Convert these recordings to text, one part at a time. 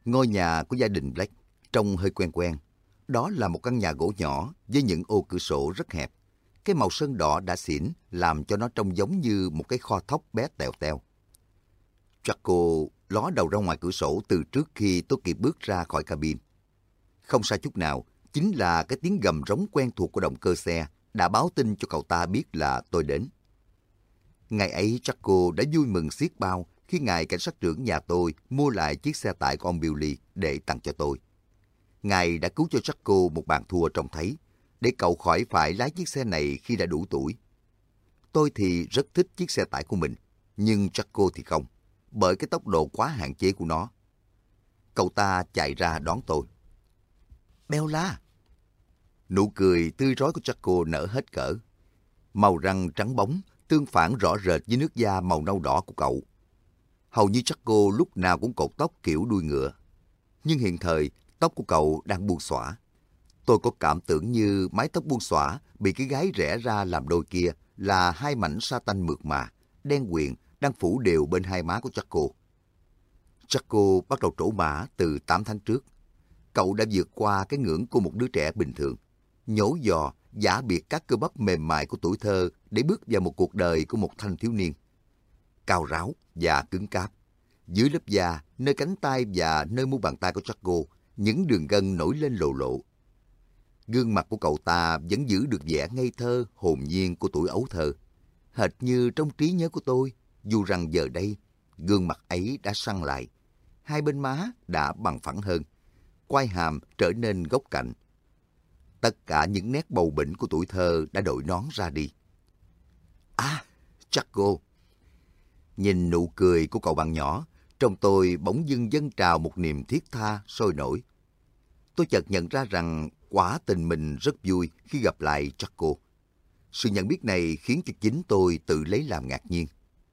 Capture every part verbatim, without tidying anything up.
Ngôi nhà của gia đình Black trông hơi quen quen. Đó là một căn nhà gỗ nhỏ với những ô cửa sổ rất hẹp. Cái màu sơn đỏ đã xỉn làm cho nó trông giống như một cái kho thóc bé tèo teo. Draco ló đầu ra ngoài cửa sổ từ trước khi tôi kịp bước ra khỏi cabin. Không sai chút nào, chính là cái tiếng gầm rống quen thuộc của động cơ xe đã báo tin cho cậu ta biết là tôi đến. Ngày ấy Draco đã vui mừng xiết bao khi ngài cảnh sát trưởng nhà tôi mua lại chiếc xe tải của ông Billy để tặng cho tôi. Ngài đã cứu cho Draco một bàn thua trông thấy, để cậu khỏi phải lái chiếc xe này khi đã đủ tuổi. Tôi thì rất thích chiếc xe tải của mình, nhưng Draco thì không, bởi cái tốc độ quá hạn chế của nó. Cậu ta chạy ra đón tôi. Bella! Nụ cười tươi rói của Draco nở hết cỡ. Màu răng trắng bóng, tương phản rõ rệt với nước da màu nâu đỏ của cậu. Hầu như Draco lúc nào cũng cột tóc kiểu đuôi ngựa. Nhưng hiện thời, tóc của cậu đang buông xõa. Tôi có cảm tưởng như mái tóc buông xõa bị cái gáy rẽ ra làm đôi kia là hai mảnh sa tanh mượt mà, đen quyện đang phủ đều bên hai má của Draco. Draco bắt đầu trổ mã từ tám tháng trước. Cậu đã vượt qua cái ngưỡng của một đứa trẻ bình thường, nhổ giò, giả biệt các cơ bắp mềm mại của tuổi thơ để bước vào một cuộc đời của một thanh thiếu niên. Cao ráo và cứng cáp. Dưới lớp da, nơi cánh tay và nơi mu bàn tay của Draco, những đường gân nổi lên lộ lộ. Gương mặt của cậu ta vẫn giữ được vẻ ngây thơ, hồn nhiên của tuổi ấu thơ. Hệt như trong trí nhớ của tôi, dù rằng giờ đây, gương mặt ấy đã săn lại. Hai bên má đã bằng phẳng hơn, quai hàm trở nên góc cạnh. Tất cả những nét bầu bĩnh của tuổi thơ đã đội nón ra đi. À, Draco! Nhìn nụ cười của cậu bạn nhỏ, trong tôi bỗng dưng dâng trào một niềm thiết tha sôi nổi. Tôi chợt nhận ra rằng quả tình mình rất vui khi gặp lại Draco. Sự nhận biết này khiến cho chính tôi tự lấy làm ngạc nhiên.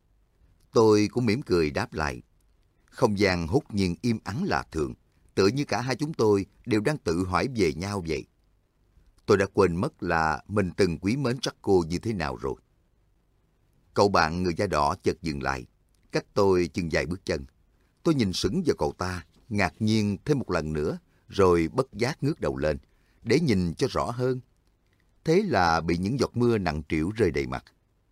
Tôi cũng mỉm cười đáp lại. Không gian hốt nhiên im ắng lạ thường, tựa như cả hai chúng tôi đều đang tự hỏi về nhau vậy. Tôi đã quên mất là mình từng quý mến Draco như thế nào rồi. Cậu bạn người da đỏ chợt dừng lại, cách tôi chừng vài bước chân. Tôi nhìn sững vào cậu ta, ngạc nhiên thêm một lần nữa, rồi bất giác ngước đầu lên, để nhìn cho rõ hơn. Thế là bị những giọt mưa nặng trĩu rơi đầy mặt.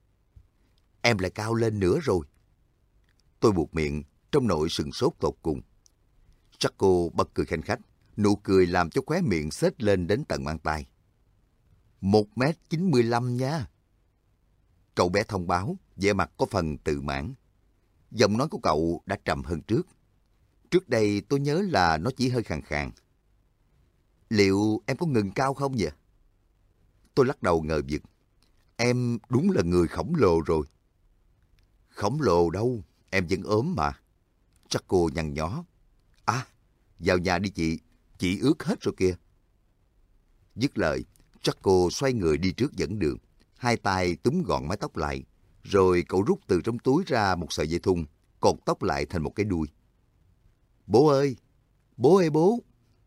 Em lại cao lên nữa rồi. Tôi buột miệng, trong nỗi sừng sốt tột cùng. Draco bật cười khanh khách, nụ cười làm cho khóe miệng xếch lên đến tận mang tai. Một mét chín mươi lăm nha. Cậu bé thông báo, vẻ mặt có phần tự mãn. Giọng nói của cậu đã trầm hơn trước. Trước đây tôi nhớ là nó chỉ hơi khàn khàn. Liệu em có ngừng cao không vậy? Tôi lắc đầu ngờ vực. Em đúng là người khổng lồ rồi. Khổng lồ đâu, em vẫn ốm mà. Draco nhăn nhó. À, vào nhà đi chị, chị ướt hết rồi kìa. Dứt lời, Draco xoay người đi trước dẫn đường, hai tay túm gọn mái tóc lại, rồi cậu rút từ trong túi ra một sợi dây thun, cột tóc lại thành một cái đuôi. Bố ơi! Bố ơi bố!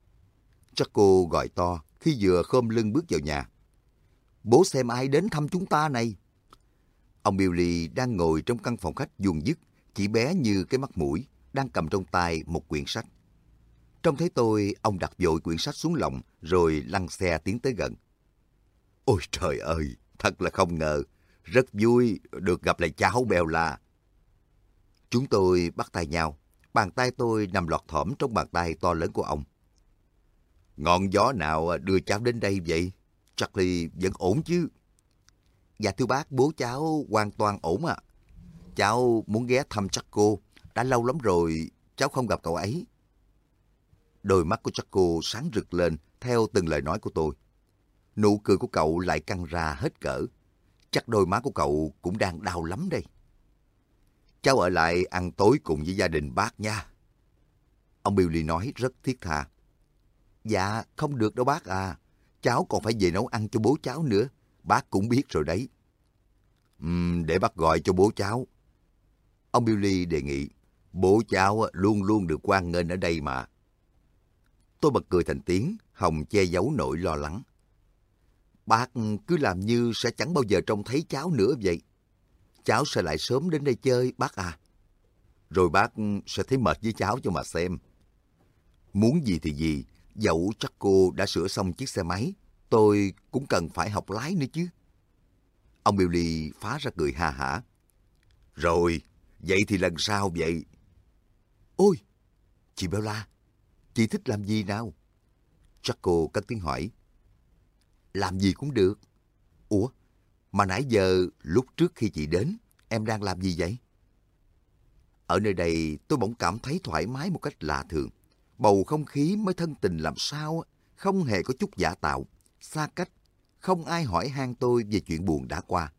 Draco gọi to khi vừa khom lưng bước vào nhà. Bố xem ai đến thăm chúng ta này. Ông Billy đang ngồi trong căn phòng khách vuông vức, chỉ bé như cái mắt mũi, đang cầm trong tay một quyển sách. Trông thấy tôi, ông đặt vội quyển sách xuống lòng, rồi lăn xe tiến tới gần. Ôi trời ơi, thật là không ngờ, rất vui được gặp lại cháu Bella. Chúng tôi bắt tay nhau, bàn tay tôi nằm lọt thỏm trong bàn tay to lớn của ông. Ngọn gió nào đưa cháu đến đây vậy? Charlie vẫn ổn chứ? Dạ thưa bác, bố cháu hoàn toàn ổn ạ. À. Cháu muốn ghé thăm Draco, đã lâu lắm rồi cháu không gặp cậu ấy. Đôi mắt của Draco sáng rực lên theo từng lời nói của tôi. Nụ cười của cậu lại căng ra hết cỡ. Chắc đôi má của cậu cũng đang đau lắm đây. Cháu ở lại ăn tối cùng với gia đình bác nha. Ông Billy nói rất thiết tha. Dạ, không được đâu bác à. Cháu còn phải về nấu ăn cho bố cháu nữa. Bác cũng biết rồi đấy. Uhm, để bác gọi cho bố cháu. Ông Billy đề nghị. Bố cháu luôn luôn được hoan nghênh ở đây mà. Tôi bật cười thành tiếng, hòng che giấu nỗi lo lắng. Bác cứ làm như sẽ chẳng bao giờ trông thấy cháu nữa vậy. Cháu sẽ lại sớm đến đây chơi, bác à. Rồi bác sẽ thấy mệt với cháu cho mà xem. Muốn gì thì gì, dẫu chắc cô đã sửa xong chiếc xe máy, tôi cũng cần phải học lái nữa chứ. Ông Billy phá ra cười ha hả. Rồi, vậy thì lần sau vậy. Ôi, chị Bella, chị thích làm gì nào? Jaco cất tiếng hỏi. Làm gì cũng được. Ủa, mà nãy giờ lúc trước khi chị đến, em đang làm gì vậy? Ở nơi đây tôi bỗng cảm thấy thoải mái một cách lạ thường. Bầu không khí mới thân tình làm sao, không hề có chút giả tạo, xa cách, không ai hỏi han tôi về chuyện buồn đã qua.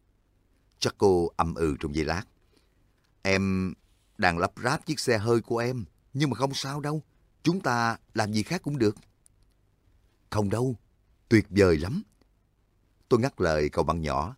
Jaco ậm ừ trong giây lát. Em đang lắp ráp chiếc xe hơi của em, nhưng mà không sao đâu, chúng ta làm gì khác cũng được. Không đâu, tuyệt vời lắm. Tôi ngắt lời cậu bạn nhỏ.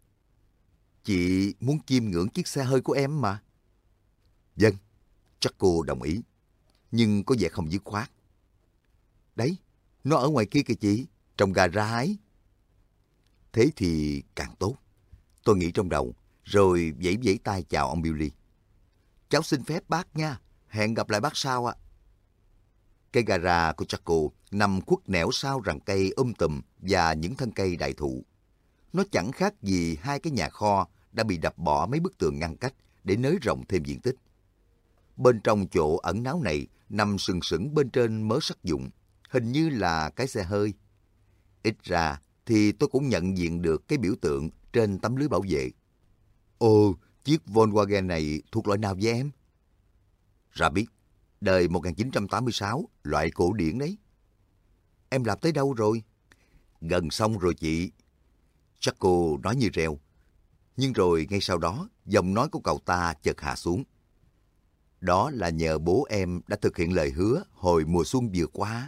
Chị muốn chiêm ngưỡng chiếc xe hơi của em mà. Vâng, chắc cô đồng ý, nhưng có vẻ không dứt khoát. Đấy, nó ở ngoài kia kìa chị, trong gara ấy. Thế thì càng tốt. Tôi nghĩ trong đầu, rồi vẫy vẫy tay chào ông Billy. Cháu xin phép bác nha, hẹn gặp lại bác sau ạ. Cái gara của Jaco nằm khuất nẻo sau rặng cây um tùm và những thân cây đại thụ. Nó chẳng khác gì hai cái nhà kho đã bị đập bỏ mấy bức tường ngăn cách để nới rộng thêm diện tích. Bên trong chỗ ẩn náu này nằm sừng sững bên trên mớ sắt vụn, hình như là cái xe hơi. Ít ra thì tôi cũng nhận diện được cái biểu tượng trên tấm lưới bảo vệ. Ồ, chiếc Volkswagen này thuộc loại nào vậy em? Ra biết, đời một nghìn chín trăm tám mươi sáu, loại cổ điển đấy. Em làm tới đâu rồi? Gần xong rồi chị. Jaco nói như reo. Nhưng rồi ngay sau đó, giọng nói của cậu ta chợt hạ xuống. Đó là nhờ bố em đã thực hiện lời hứa hồi mùa xuân vừa qua.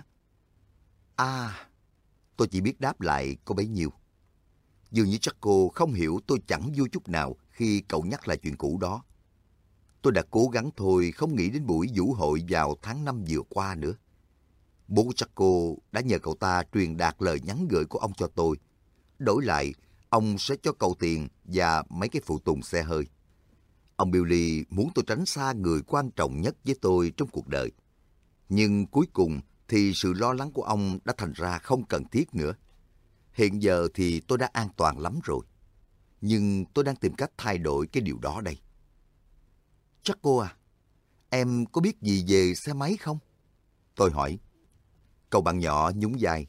À, tôi chỉ biết đáp lại có bấy nhiêu. Dường như Jaco không hiểu tôi chẳng vui chút nào khi cậu nhắc lại chuyện cũ đó. Tôi đã cố gắng thôi không nghĩ đến buổi vũ hội vào tháng năm vừa qua nữa. Bố của Jaco đã nhờ cậu ta truyền đạt lời nhắn gửi của ông cho tôi. Đổi lại, ông sẽ cho cậu tiền và mấy cái phụ tùng xe hơi. Ông Billy muốn tôi tránh xa người quan trọng nhất với tôi trong cuộc đời. Nhưng cuối cùng thì sự lo lắng của ông đã thành ra không cần thiết nữa. Hiện giờ thì tôi đã an toàn lắm rồi. Nhưng tôi đang tìm cách thay đổi cái điều đó đây. Chắc cô à, em có biết gì về xe máy không? Tôi hỏi. Cậu bạn nhỏ nhún vai.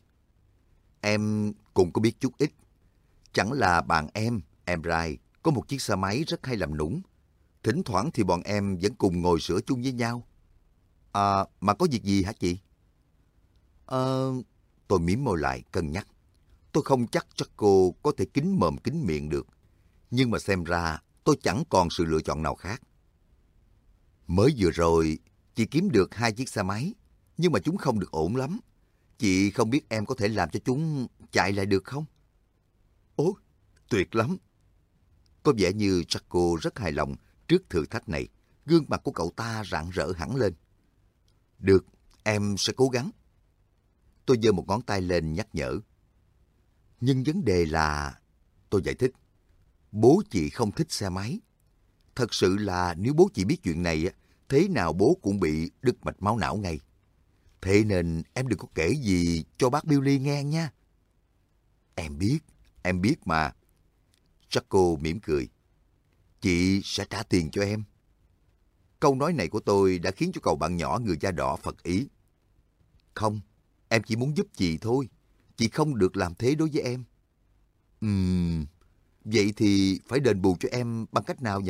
Em cũng có biết chút ít. Chẳng là bạn em, em Rai, có một chiếc xe máy rất hay làm nũng. Thỉnh thoảng thì bọn em vẫn cùng ngồi sửa chung với nhau. À, mà có việc gì hả chị? Ờ, tôi mím môi lại cân nhắc. Tôi không chắc chắc cô có thể kín mồm kín miệng được. Nhưng mà xem ra tôi chẳng còn sự lựa chọn nào khác. Mới vừa rồi, chị kiếm được hai chiếc xe máy, nhưng mà chúng không được ổn lắm. Chị không biết em có thể làm cho chúng chạy lại được không? Ồ, tuyệt lắm. Có vẻ như Jaco rất hài lòng trước thử thách này. Gương mặt của cậu ta rạng rỡ hẳn lên. Được, em sẽ cố gắng. Tôi giơ một ngón tay lên nhắc nhở. Nhưng vấn đề là... Tôi giải thích. Bố chị không thích xe máy. Thật sự là nếu bố chị biết chuyện này, thế nào bố cũng bị đứt mạch máu não ngay. Thế nên em đừng có kể gì cho bác Billy nghe nha. Em biết, em biết mà. Jaco mỉm cười. Chị sẽ trả tiền cho em. Câu nói này của tôi đã khiến cho cậu bạn nhỏ người da đỏ phật ý. Không, em chỉ muốn giúp chị thôi. Chị không được làm thế đối với em. Ừm, vậy thì phải đền bù cho em bằng cách nào nhỉ?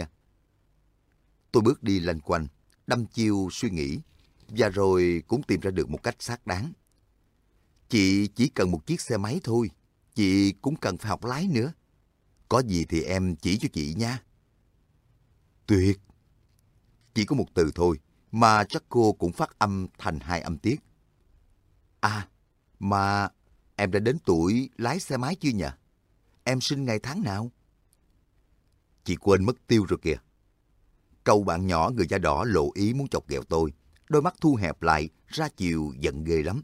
Tôi bước đi lanh quanh, đăm chiêu suy nghĩ, và rồi cũng tìm ra được một cách xác đáng. Chị chỉ cần một chiếc xe máy thôi, chị cũng cần phải học lái nữa. Có gì thì em chỉ cho chị nha. Tuyệt! Chỉ có một từ thôi, mà chắc cô cũng phát âm thành hai âm tiết. À, mà em đã đến tuổi lái xe máy chưa nhỉ? Em sinh ngày tháng nào? Chị quên mất tiêu rồi kìa. Cậu bạn nhỏ người da đỏ lộ ý muốn chọc ghẹo tôi. Đôi mắt thu hẹp lại, ra chiều giận ghê lắm.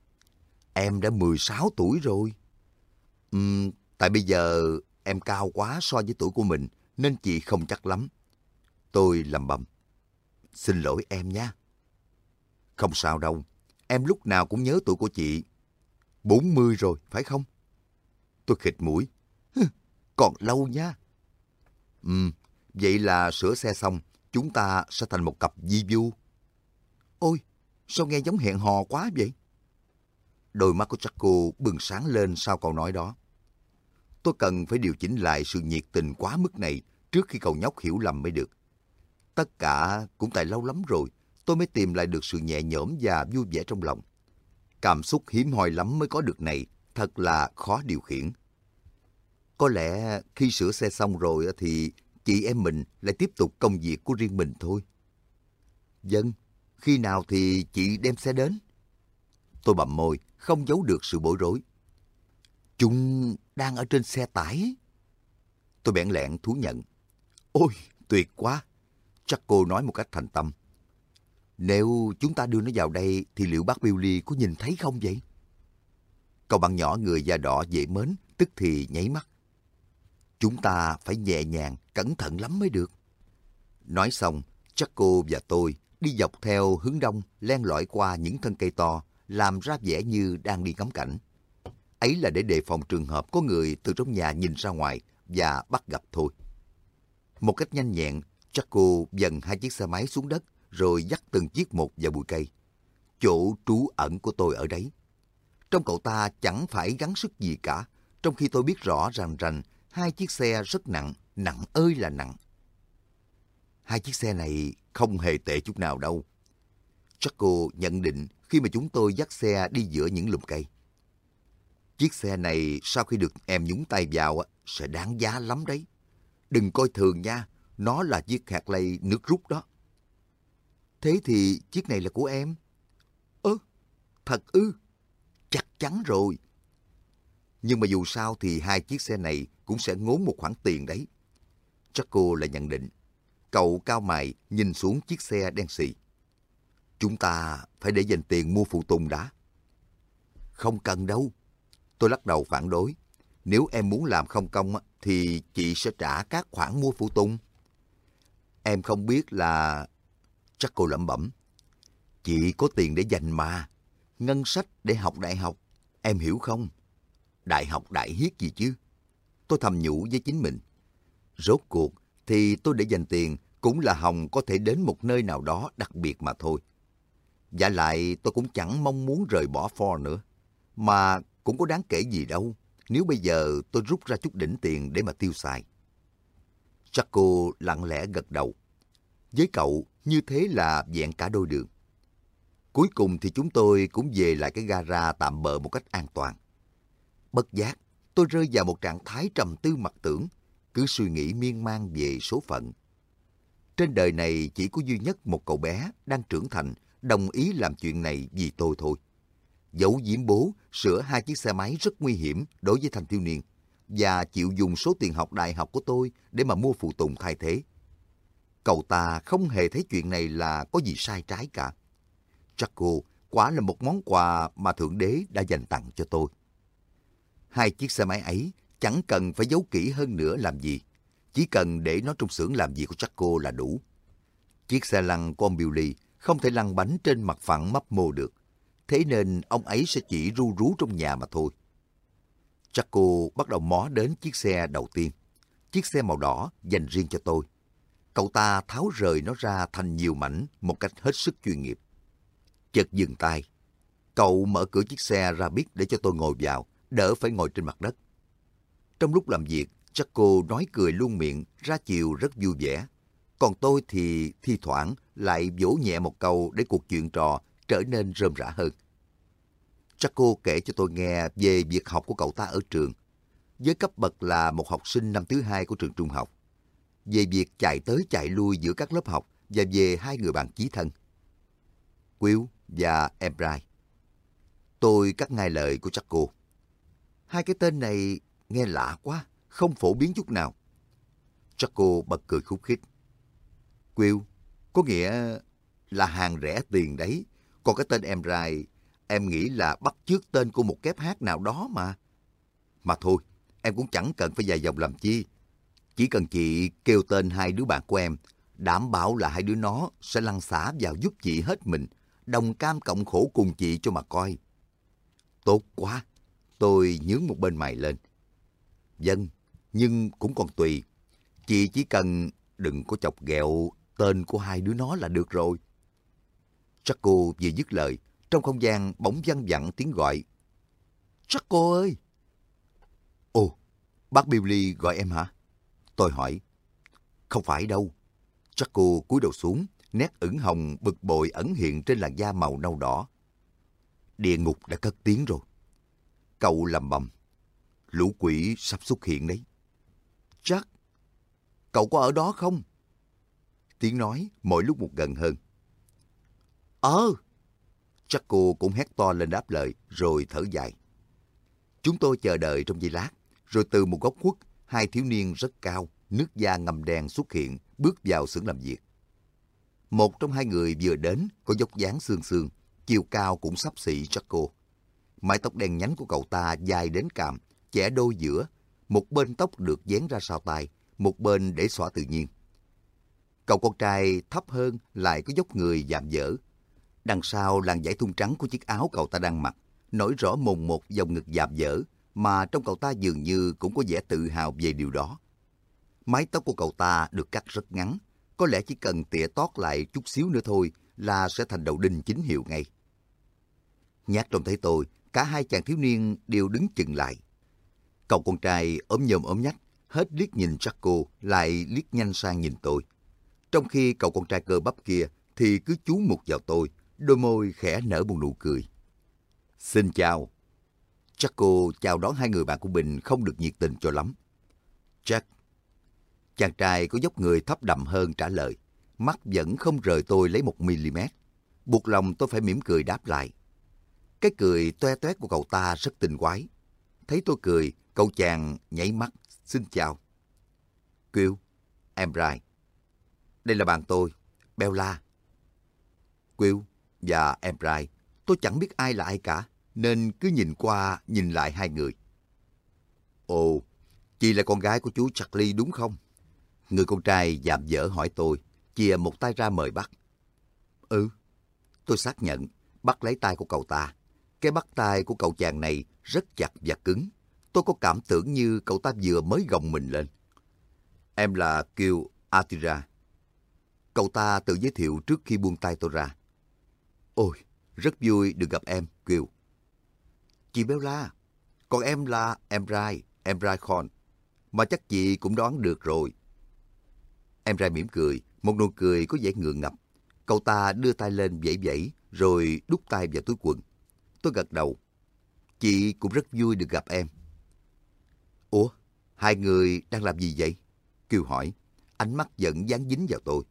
Em đã mười sáu tuổi rồi. Ừm, tại bây giờ em cao quá so với tuổi của mình, nên chị không chắc lắm. Tôi lầm bầm. Xin lỗi em nha. Không sao đâu. em lúc nào cũng nhớ tuổi của chị. Bốn mươi rồi, phải không? Tôi khịt mũi. Hừ, còn lâu nha. Ừm, vậy là sửa xe xong, chúng ta sẽ thành một cặp di vu. Ôi, sao nghe giống hẹn hò quá vậy? Đôi mắt của Jaco bừng sáng lên sau câu nói đó. Tôi cần phải điều chỉnh lại sự nhiệt tình quá mức này trước khi cậu nhóc hiểu lầm mới được. Tất cả cũng tại lâu lắm rồi, tôi mới tìm lại được sự nhẹ nhõm và vui vẻ trong lòng. Cảm xúc hiếm hoi lắm mới có được này, thật là khó điều khiển. Có lẽ khi sửa xe xong rồi thì chị em mình lại tiếp tục công việc của riêng mình thôi. Vâng, khi nào thì chị đem xe đến? Tôi bặm môi, không giấu được sự bối rối. Chúng đang ở trên xe tải. Tôi bẽn lẽn thú nhận. Ôi, tuyệt quá. Chắc cô nói một cách thành tâm. Nếu chúng ta đưa nó vào đây thì liệu bác Billy có nhìn thấy không vậy? Cậu bạn nhỏ người da đỏ dễ mến, tức thì nháy mắt. Chúng ta phải nhẹ nhàng, cẩn thận lắm mới được. Nói xong, Jaco và tôi đi dọc theo hướng đông, len lỏi qua những thân cây to, làm ra vẻ như đang đi ngắm cảnh. Ấy là để đề phòng trường hợp có người từ trong nhà nhìn ra ngoài và bắt gặp thôi. Một cách nhanh nhẹn, Jaco dần hai chiếc xe máy xuống đất, rồi dắt từng chiếc một vào bụi cây. Chỗ trú ẩn của tôi ở đấy. Trong cậu ta chẳng phải gắng sức gì cả, trong khi tôi biết rõ ràng rành hai chiếc xe rất nặng, nặng ơi là nặng. Hai chiếc xe này không hề tệ chút nào đâu. Jaco nhận định khi mà chúng tôi dắt xe đi giữa những lùm cây. Chiếc xe này sau khi được em nhúng tay vào sẽ đáng giá lắm đấy. Đừng coi thường nha, nó là chiếc Harley nước rút đó. Thế thì chiếc này là của em? Ơ, thật ư? Chắc chắn rồi. Nhưng mà dù sao thì hai chiếc xe này cũng sẽ ngốn một khoản tiền đấy. Jaco lại nhận định. Cậu cau mày nhìn xuống chiếc xe đen xì. Chúng ta phải để dành tiền mua phụ tùng đã. Không cần đâu. Tôi lắc đầu phản đối. Nếu em muốn làm không công thì chị sẽ trả các khoản mua phụ tùng. Em không biết là... Chắc cô lẩm bẩm. Chị có tiền để dành mà. Ngân sách để học đại học. Em hiểu không? Đại học đại hiết gì chứ? Tôi thầm nhủ với chính mình. Rốt cuộc thì tôi để dành tiền cũng là hòng có thể đến một nơi nào đó đặc biệt mà thôi. Và lại tôi cũng chẳng mong muốn rời bỏ Ford nữa. Mà cũng có đáng kể gì đâu nếu bây giờ tôi rút ra chút đỉnh tiền để mà tiêu xài. Jaco lặng lẽ gật đầu. Với cậu, như thế là vẹn cả đôi đường. Cuối cùng thì chúng tôi cũng về lại cái gara tạm bợ một cách an toàn. Bất giác, tôi rơi vào một trạng thái trầm tư mặc tưởng, cứ suy nghĩ miên man về số phận. Trên đời này chỉ có duy nhất một cậu bé đang trưởng thành đồng ý làm chuyện này vì tôi thôi. Giấu giếm bố sửa hai chiếc xe máy rất nguy hiểm đối với thanh thiếu niên và chịu dùng số tiền học đại học của tôi để mà mua phụ tùng thay thế. Cậu ta không hề thấy chuyện này là có gì sai trái cả. Jaco quả là một món quà mà Thượng Đế đã dành tặng cho tôi. Hai chiếc xe máy ấy chẳng cần phải giấu kỹ hơn nữa làm gì. Chỉ cần để nó trong xưởng làm việc của Jaco là đủ. Chiếc xe lăn của ông Billy không thể lăn bánh trên mặt phẳng mấp mô được. Thế nên ông ấy sẽ chỉ ru rú trong nhà mà thôi. Jaco bắt đầu mó đến chiếc xe đầu tiên. Chiếc xe màu đỏ dành riêng cho tôi. Cậu ta tháo rời nó ra thành nhiều mảnh một cách hết sức chuyên nghiệp. Chợt dừng tay. Cậu mở cửa chiếc xe ra biết để cho tôi ngồi vào, đỡ phải ngồi trên mặt đất. Trong lúc làm việc, Jaco nói cười luôn miệng, ra chiều rất vui vẻ. Còn tôi thì thi thoảng lại vỗ nhẹ một câu để cuộc chuyện trò trở nên rơm rã hơn. Jaco kể cho tôi nghe về việc học của cậu ta ở trường, với cấp bậc là một học sinh năm thứ hai của trường trung học, về việc chạy tới chạy lui giữa các lớp học và về hai người bạn chí thân, Will và Embry. Tôi cắt ngay lời của Jaco. Hai cái tên này nghe lạ quá, không phổ biến chút nào. Jaco bật cười khúc khích. Will, có nghĩa là hàng rẻ tiền đấy. Còn cái tên Embry, em nghĩ là bắt chước tên của một kép hát nào đó mà. Mà thôi, em cũng chẳng cần phải dài dòng làm chi. Chỉ cần chị kêu tên hai đứa bạn của em, đảm bảo là hai đứa nó sẽ lăn xả vào giúp chị hết mình, đồng cam cộng khổ cùng chị cho mà coi. Tốt quá, tôi nhướng một bên mày lên. Vâng, nhưng cũng còn tùy. Chị chỉ cần đừng có chọc ghẹo tên của hai đứa nó là được rồi. Jaco vừa dứt lời, trong không gian bỗng văng vẳng tiếng gọi. Jaco ơi! Ồ, bác Billy gọi em hả? Tôi hỏi. Không phải đâu. Jaco cúi đầu xuống, nét ửng hồng bực bội ẩn hiện trên làn da màu nâu đỏ. Địa ngục đã cất tiếng rồi. Cậu lầm bầm. Lũ quỷ sắp xuất hiện đấy. Jack, cậu có ở đó không? Tiếng nói mỗi lúc một gần hơn. Ờ! Jaco cũng hét to lên đáp lời, rồi thở dài. Chúng tôi chờ đợi trong giây lát, rồi từ một góc khuất, hai thiếu niên rất cao, nước da ngăm đen xuất hiện, bước vào xưởng làm việc. Một trong hai người vừa đến, có dốc dáng xương xương, chiều cao cũng xấp xỉ Jaco. Mái tóc đen nhánh của cậu ta dài đến cằm, chẻ đôi giữa, một bên tóc được vén ra sau tai, một bên để xõa tự nhiên. Cậu con trai thấp hơn lại có dốc người dạm dở. Đằng sau làn vải thun trắng của chiếc áo cậu ta đang mặc, nổi rõ mồn một dòng ngực dạp dở, mà trong cậu ta dường như cũng có vẻ tự hào về điều đó. Mái tóc của cậu ta được cắt rất ngắn, có lẽ chỉ cần tỉa tót lại chút xíu nữa thôi là sẽ thành đầu đinh chính hiệu ngay. Nhát trông thấy tôi, cả hai chàng thiếu niên đều đứng chừng lại. Cậu con trai ốm nhôm ốm nhách, hết liếc nhìn Jaco, lại liếc nhanh sang nhìn tôi. Trong khi cậu con trai cơ bắp kia thì cứ chú mục vào tôi, đôi môi khẽ nở một nụ cười. Xin chào. Jaco chào đón hai người bạn của mình không được nhiệt tình cho lắm. Jack. Chàng trai có dốc người thấp đậm hơn trả lời, mắt vẫn không rời tôi lấy một mm. Buộc lòng tôi phải mỉm cười đáp lại. Cái cười toe toét của cậu ta rất tinh quái. Thấy tôi cười, cậu chàng nhảy mắt, xin chào. Quill, em Rai. Đây là bạn tôi, Bella. Quill và em Rai, tôi chẳng biết ai là ai cả, nên cứ nhìn qua nhìn lại hai người. Ồ, chị là con gái của chú Charlie đúng không? Người con trai dạm dở hỏi tôi, chìa một tay ra mời bắt. Ừ, tôi xác nhận, bắt lấy tay của cậu ta. Cái bắt tay của cậu chàng này rất chặt và cứng. Tôi có cảm tưởng như cậu ta vừa mới gồng mình lên. Em là Quill Atira. Cậu ta tự giới thiệu trước khi buông tay tôi ra. Ôi, rất vui được gặp em, Quill. Chị Bella, còn em là em Rai, em Rai Con. Mà chắc chị cũng đoán được rồi. Em Rai mỉm cười, một nụ cười có vẻ ngượng ngập. Cậu ta đưa tay lên vẫy vẫy, rồi đút tay vào túi quần. Tôi gật đầu. Chị cũng rất vui được gặp em. Ủa, hai người đang làm gì vậy? Quill hỏi, ánh mắt vẫn dán dính vào tôi.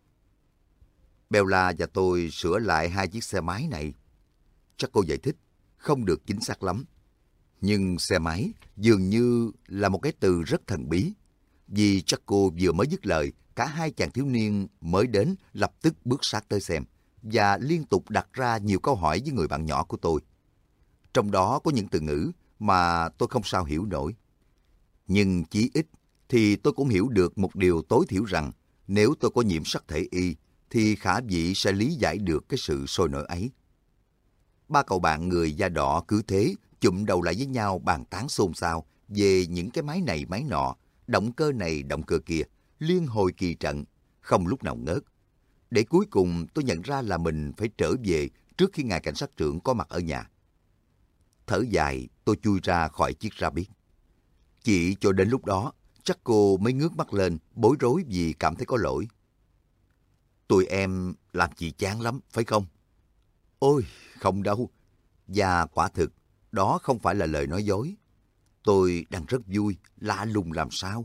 Bella và tôi sửa lại hai chiếc xe máy này. Chắc cô giải thích, không được chính xác lắm. Nhưng xe máy dường như là một cái từ rất thần bí. Vì Jaco vừa mới dứt lời, cả hai chàng thiếu niên mới đến lập tức bước sát tới xem và liên tục đặt ra nhiều câu hỏi với người bạn nhỏ của tôi. Trong đó có những từ ngữ mà tôi không sao hiểu nổi. Nhưng chí ít thì tôi cũng hiểu được một điều tối thiểu rằng nếu tôi có nhiễm sắc thể Y thì khả dĩ sẽ lý giải được cái sự sôi nổi ấy. Ba cậu bạn người da đỏ cứ thế chụm đầu lại với nhau bàn tán xôn xao về những cái máy này máy nọ, động cơ này động cơ kia, liên hồi kỳ trận, không lúc nào ngớt. Để cuối cùng tôi nhận ra là mình phải trở về trước khi ngài cảnh sát trưởng có mặt ở nhà. Thở dài, tôi chui ra khỏi chiếc Rabbit. Chỉ cho đến lúc đó, chắc cô mới ngước mắt lên, bối rối vì cảm thấy có lỗi. Tụi em làm chị chán lắm, phải không? Ôi, không đâu. Và quả thực, đó không phải là lời nói dối. Tôi đang rất vui, lạ lùng làm sao.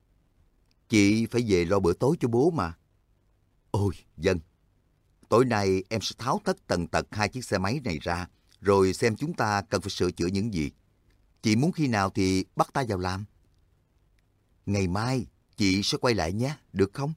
Chị phải về lo bữa tối cho bố mà. Ôi, vâng. Tối nay em sẽ tháo tất tần tật hai chiếc xe máy này ra, rồi xem chúng ta cần phải sửa chữa những gì. Chị muốn khi nào thì bắt ta vào làm. Ngày mai, chị sẽ quay lại nhé, được không?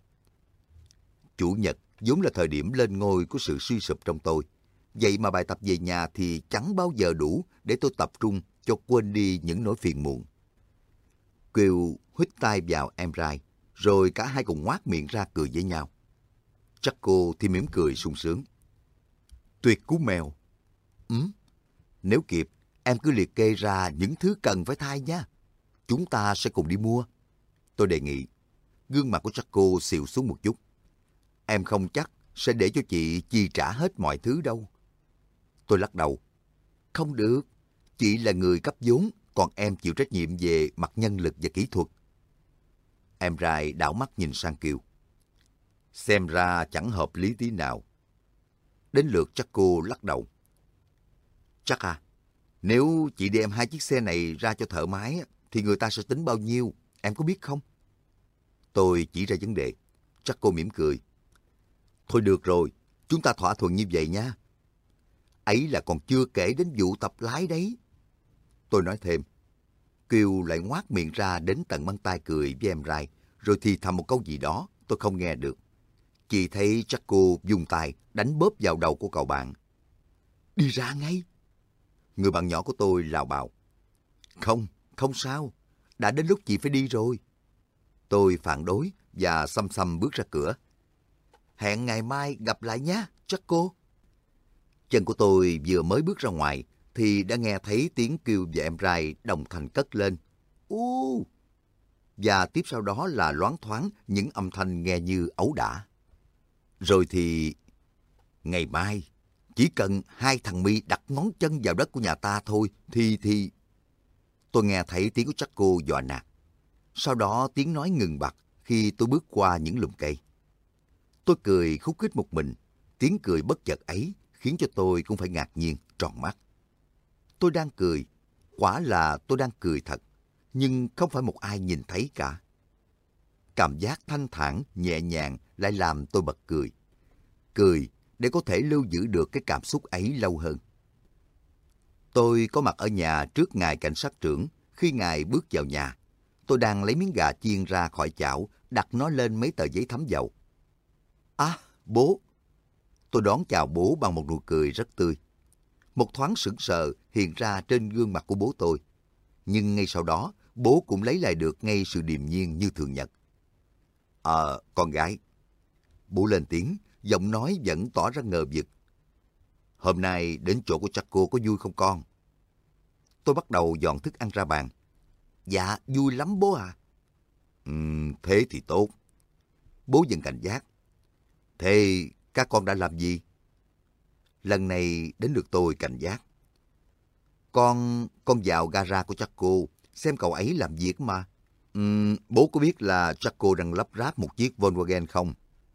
Chủ nhật vốn là thời điểm lên ngôi của sự suy sụp trong tôi. Vậy mà bài tập về nhà thì chẳng bao giờ đủ để tôi tập trung cho quên đi những nỗi phiền muộn. Quill huýt tay vào em Rai, rồi cả hai cùng ngoác miệng ra cười với nhau. Jaco thì mỉm cười sung sướng. Tuyệt cú mèo. Ừ, nếu kịp, em cứ liệt kê ra những thứ cần phải thay nha. Chúng ta sẽ cùng đi mua. Tôi đề nghị. Gương mặt của Jaco xìu xuống một chút. Em không chắc sẽ để cho chị chi trả hết mọi thứ đâu. Tôi lắc đầu. Không được. Chị là người cấp vốn, còn em chịu trách nhiệm về mặt nhân lực và kỹ thuật. Em trai đảo mắt nhìn sang Kiều. Xem ra chẳng hợp lý tí nào. Đến lượt Jaco lắc đầu. Chắc à, nếu chị đem hai chiếc xe này ra cho thợ máy thì người ta sẽ tính bao nhiêu, em có biết không? Tôi chỉ ra vấn đề. Jaco mỉm cười. Thôi được rồi, chúng ta thỏa thuận như vậy nha. Ấy là còn chưa kể đến vụ tập lái đấy. Tôi nói thêm. Kiều lại ngoác miệng ra đến tận mang tai cười với em trai, rồi thì thầm một câu gì đó tôi không nghe được. Chỉ thấy Jaco dùng tay đánh bóp vào đầu của cậu bạn. Đi ra ngay. Người bạn nhỏ của tôi lào bào. Không, không sao. Đã đến lúc chị phải đi rồi. Tôi phản đối và xăm xăm bước ra cửa. Hẹn ngày mai gặp lại nhé, Jaco. Chân của tôi vừa mới bước ra ngoài thì đã nghe thấy tiếng kêu và em trai đồng thanh cất lên. U! Và tiếp sau đó là loáng thoáng những âm thanh nghe như ấu đả. Rồi thì... Ngày mai, chỉ cần hai thằng mi đặt ngón chân vào đất của nhà ta thôi thì thì... Tôi nghe thấy tiếng của Jaco dọa nạt. Sau đó tiếng nói ngừng bặt khi tôi bước qua những lùm cây. Tôi cười khúc khích một mình. Tiếng cười bất chợt ấy khiến cho tôi cũng phải ngạc nhiên, tròn mắt. Tôi đang cười, quả là tôi đang cười thật, nhưng không phải một ai nhìn thấy cả. Cảm giác thanh thản, nhẹ nhàng lại làm tôi bật cười. Cười để có thể lưu giữ được cái cảm xúc ấy lâu hơn. Tôi có mặt ở nhà trước ngài cảnh sát trưởng. Khi ngài bước vào nhà, tôi đang lấy miếng gà chiên ra khỏi chảo, đặt nó lên mấy tờ giấy thấm dầu. À, bố! Tôi đón chào bố bằng một nụ cười rất tươi. Một thoáng sững sờ hiện ra trên gương mặt của bố tôi. Nhưng ngay sau đó, bố cũng lấy lại được ngay sự điềm nhiên như thường nhật. Ờ, con gái. Bố lên tiếng, giọng nói vẫn tỏ ra ngờ vực. Hôm nay đến chỗ của Jaco có vui không con? Tôi bắt đầu dọn thức ăn ra bàn. Dạ, vui lắm bố à. Ừm, thế thì tốt. Bố dần cảnh giác. Thế các con đã làm gì? Lần này đến lượt tôi cảnh giác. Con, con vào gara của Jaco, xem cậu ấy làm việc mà. Uhm, bố có biết là Jaco đang lắp ráp một chiếc Volkswagen không?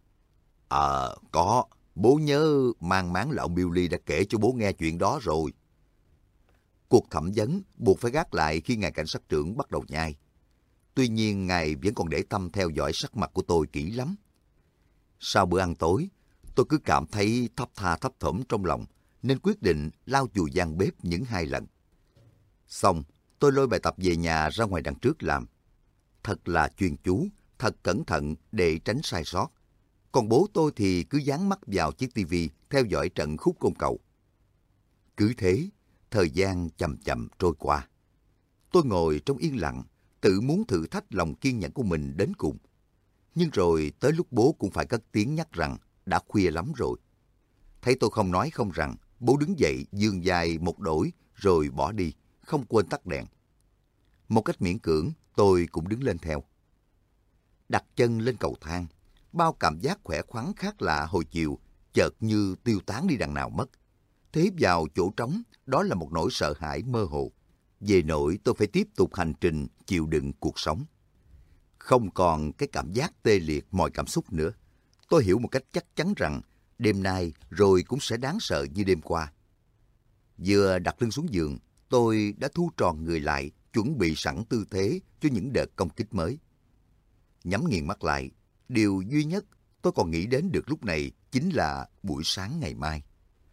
Ờ, có. Bố nhớ mang máng là ông Billy đã kể cho bố nghe chuyện đó rồi. Cuộc thẩm vấn buộc phải gác lại khi ngài cảnh sát trưởng bắt đầu nhai. Tuy nhiên, ngài vẫn còn để tâm theo dõi sắc mặt của tôi kỹ lắm. Sau bữa ăn tối, tôi cứ cảm thấy thấp tha thấp thỏm trong lòng, nên quyết định lau chùi gian bếp những hai lần. Xong, tôi lôi bài tập về nhà ra ngoài đằng trước làm. Thật là chuyên chú, thật cẩn thận để tránh sai sót. Còn bố tôi thì cứ dán mắt vào chiếc tivi theo dõi trận khúc côn cầu. Cứ thế, thời gian chậm chậm trôi qua. Tôi ngồi trong yên lặng, tự muốn thử thách lòng kiên nhẫn của mình đến cùng. Nhưng rồi tới lúc bố cũng phải cất tiếng nhắc rằng đã khuya lắm rồi. Thấy tôi không nói không rằng, bố đứng dậy giương vai một đổi rồi bỏ đi, không quên tắt đèn. Một cách miễn cưỡng, tôi cũng đứng lên theo. Đặt chân lên cầu thang, bao cảm giác khỏe khoắn khác lạ hồi chiều chợt như tiêu tán đi đằng nào mất. Thế vào chỗ trống, đó là một nỗi sợ hãi mơ hồ. Về nỗi tôi phải tiếp tục hành trình chịu đựng cuộc sống. Không còn cái cảm giác tê liệt mọi cảm xúc nữa. Tôi hiểu một cách chắc chắn rằng đêm nay rồi cũng sẽ đáng sợ như đêm qua. Vừa đặt lưng xuống giường, tôi đã thu tròn người lại, chuẩn bị sẵn tư thế cho những đợt công kích mới. Nhắm nghiền mắt lại, điều duy nhất tôi còn nghĩ đến được lúc này chính là buổi sáng ngày mai.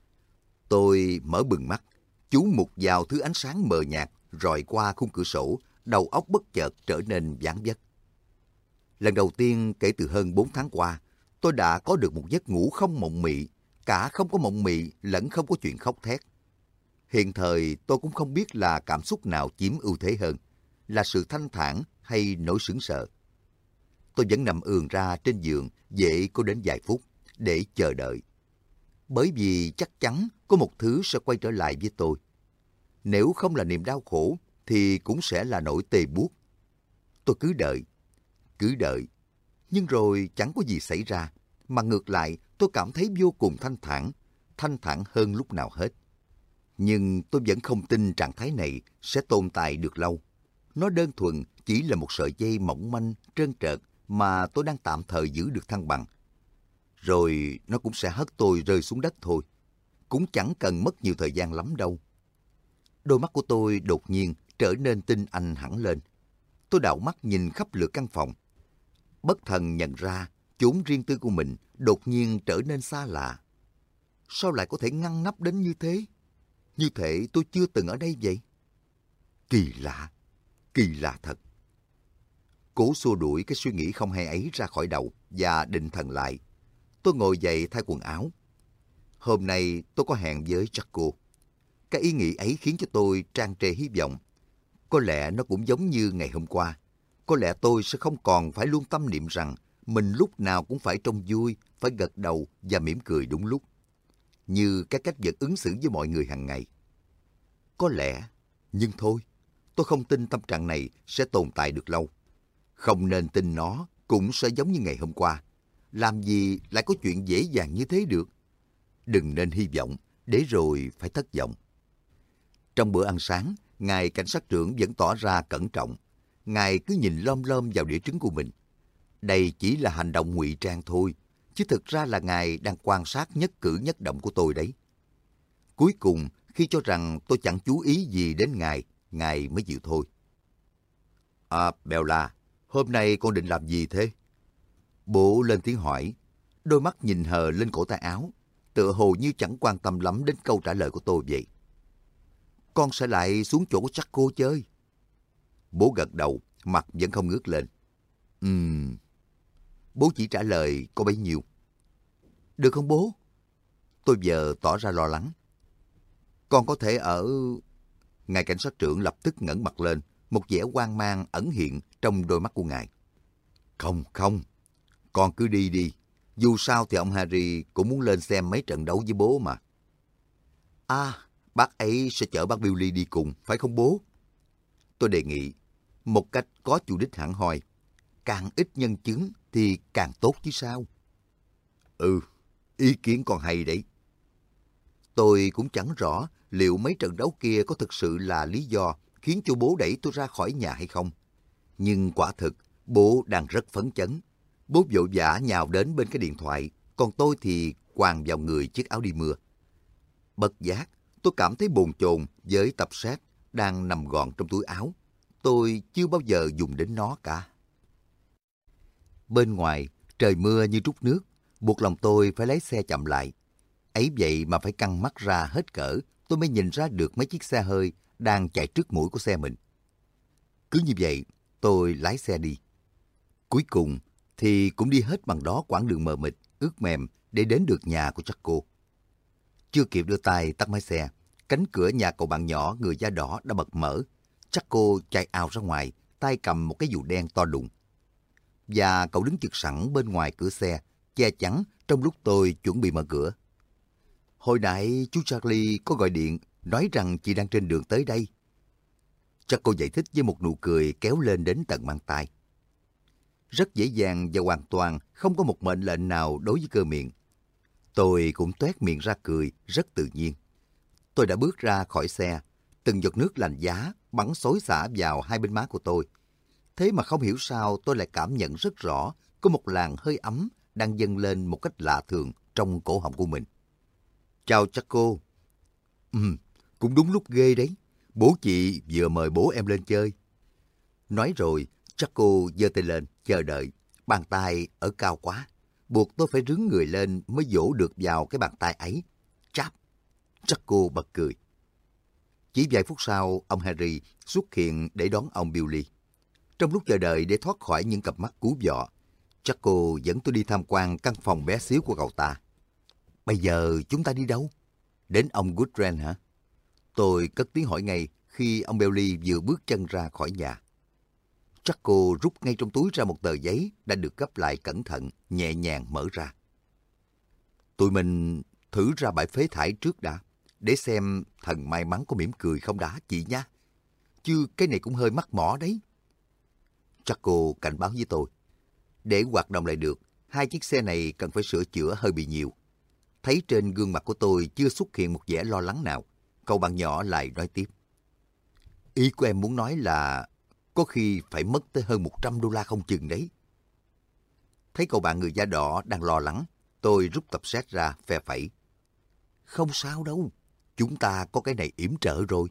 Tôi mở bừng mắt, chú mục vào thứ ánh sáng mờ nhạt rọi qua khung cửa sổ, đầu óc bất chợt trở nên váng vất. Lần đầu tiên kể từ hơn bốn tháng qua, tôi đã có được một giấc ngủ không mộng mị, cả không có mộng mị lẫn không có chuyện khóc thét. Hiện thời tôi cũng không biết là cảm xúc nào chiếm ưu thế hơn, là sự thanh thản hay nỗi sững sờ. Tôi vẫn nằm ườn ra trên giường, dễ có đến vài phút, để chờ đợi. Bởi vì chắc chắn có một thứ sẽ quay trở lại với tôi. Nếu không là niềm đau khổ, thì cũng sẽ là nỗi tê buốt. Tôi cứ đợi, cứ đợi. Nhưng rồi chẳng có gì xảy ra, mà ngược lại tôi cảm thấy vô cùng thanh thản, thanh thản hơn lúc nào hết. Nhưng tôi vẫn không tin trạng thái này sẽ tồn tại được lâu. Nó đơn thuần chỉ là một sợi dây mỏng manh, trơn trượt mà tôi đang tạm thời giữ được thăng bằng. Rồi nó cũng sẽ hất tôi rơi xuống đất thôi. Cũng chẳng cần mất nhiều thời gian lắm đâu. Đôi mắt của tôi đột nhiên trở nên tinh anh hẳn lên. Tôi đảo mắt nhìn khắp lượt căn phòng. Bất thần nhận ra chốn riêng tư của mình đột nhiên trở nên xa lạ. Sao lại có thể ngăn nắp đến như thế? Như thể tôi chưa từng ở đây vậy. Kỳ lạ, kỳ lạ thật. Cố xua đuổi cái suy nghĩ không hay ấy ra khỏi đầu và định thần lại. Tôi ngồi dậy thay quần áo. Hôm nay tôi có hẹn với Jaco. Cái ý nghĩ ấy khiến cho tôi tràn trề hy vọng. Có lẽ nó cũng giống như ngày hôm qua. Có lẽ tôi sẽ không còn phải luôn tâm niệm rằng mình lúc nào cũng phải trông vui, phải gật đầu và mỉm cười đúng lúc. Như cái cách vật ứng xử với mọi người hàng ngày. Có lẽ, nhưng thôi, tôi không tin tâm trạng này sẽ tồn tại được lâu. Không nên tin nó cũng sẽ giống như ngày hôm qua. Làm gì lại có chuyện dễ dàng như thế được? Đừng nên hy vọng, để rồi phải thất vọng. Trong bữa ăn sáng, ngài cảnh sát trưởng vẫn tỏ ra cẩn trọng. Ngài cứ nhìn lom lom vào đĩa trứng của mình. Đây chỉ là hành động ngụy trang thôi, chứ thực ra là ngài đang quan sát nhất cử nhất động của tôi đấy. Cuối cùng, khi cho rằng tôi chẳng chú ý gì đến ngài, ngài mới chịu thôi. À, Bella, hôm nay con định làm gì thế? Bố lên tiếng hỏi, đôi mắt nhìn hờ lên cổ tay áo, tựa hồ như chẳng quan tâm lắm đến câu trả lời của tôi vậy. Con sẽ lại xuống chỗ của Jaco chơi. Bố gật đầu, mặt vẫn không ngước lên. Ừm... Bố chỉ trả lời có bấy nhiêu. Được không bố? Tôi giờ tỏ ra lo lắng. Con có thể ở... Ngài cảnh sát trưởng lập tức ngẩng mặt lên, một vẻ hoang mang ẩn hiện trong đôi mắt của ngài. Không, không, con cứ đi đi. Dù sao thì ông Harry cũng muốn lên xem mấy trận đấu với bố mà. À, bác ấy sẽ chở bác Billy đi cùng, phải không bố? Tôi đề nghị, một cách có chủ đích hẳn hoi. Càng ít nhân chứng thì càng tốt chứ sao? Ừ, ý kiến con hay đấy. Tôi cũng chẳng rõ liệu mấy trận đấu kia có thực sự là lý do khiến cho bố đẩy tôi ra khỏi nhà hay không. Nhưng quả thực, bố đang rất phấn chấn. Bố vội vã nhào đến bên cái điện thoại, còn tôi thì quàng vào người chiếc áo đi mưa. Bất giác, tôi cảm thấy bồn chồn với tập sách đang nằm gọn trong túi áo. Tôi chưa bao giờ dùng đến nó cả. Bên ngoài, trời mưa như trút nước, buộc lòng tôi phải lái xe chậm lại. Ấy vậy mà phải căng mắt ra hết cỡ, tôi mới nhìn ra được mấy chiếc xe hơi đang chạy trước mũi của xe mình. Cứ như vậy, tôi lái xe đi. Cuối cùng thì cũng đi hết bằng đó quãng đường mờ mịt, ướt mềm để đến được nhà của Jaco. Chưa kịp đưa tay tắt máy xe, cánh cửa nhà cậu bạn nhỏ người da đỏ đã bật mở. Jaco chạy ào ra ngoài, tay cầm một cái dù đen to đùng. Và cậu đứng chực sẵn bên ngoài cửa xe, che chắn trong lúc tôi chuẩn bị mở cửa. Hồi nãy chú Charlie có gọi điện, nói rằng chị đang trên đường tới đây. Jaco giải thích với một nụ cười kéo lên đến tận mang tai. Rất dễ dàng và hoàn toàn không có một mệnh lệnh nào đối với cơ miệng. Tôi cũng toét miệng ra cười rất tự nhiên. Tôi đã bước ra khỏi xe, từng giọt nước lạnh giá bắn xối xả vào hai bên má của tôi. Thế mà không hiểu sao tôi lại cảm nhận rất rõ có một làn hơi ấm đang dâng lên một cách lạ thường trong cổ họng của mình. Chào Jaco. Ừm, cũng đúng lúc ghê đấy. Bố chị vừa mời bố em lên chơi. Nói rồi, Jaco giơ tay lên, chờ đợi. Bàn tay ở cao quá, buộc tôi phải rướn người lên mới vỗ được vào cái bàn tay ấy. Cháp! Jaco bật cười. Chỉ vài phút sau, ông Harry xuất hiện để đón ông Billy. Trong lúc chờ đợi để thoát khỏi những cặp mắt cú vọ, Jaco dẫn tôi đi tham quan căn phòng bé xíu của cậu ta. Bây giờ chúng ta đi đâu? Đến ông Goodrent hả? Tôi cất tiếng hỏi ngay khi ông Billy vừa bước chân ra khỏi nhà. Jaco rút ngay trong túi ra một tờ giấy đã được gấp lại cẩn thận, nhẹ nhàng mở ra. Tụi mình thử ra bãi phế thải trước đã, để xem thần may mắn có mỉm cười không đã chị nha. Chứ cái này cũng hơi mắc mỏ đấy. Jaco cảnh báo với tôi. Để hoạt động lại được, hai chiếc xe này cần phải sửa chữa hơi bị nhiều. Thấy trên gương mặt của tôi chưa xuất hiện một vẻ lo lắng nào, cậu bạn nhỏ lại nói tiếp. Ý của em muốn nói là có khi phải mất tới hơn một trăm đô la không chừng đấy. Thấy cậu bạn người da đỏ đang lo lắng, tôi rút tập xét ra phe phẩy. Không sao đâu, chúng ta có cái này yểm trợ rồi.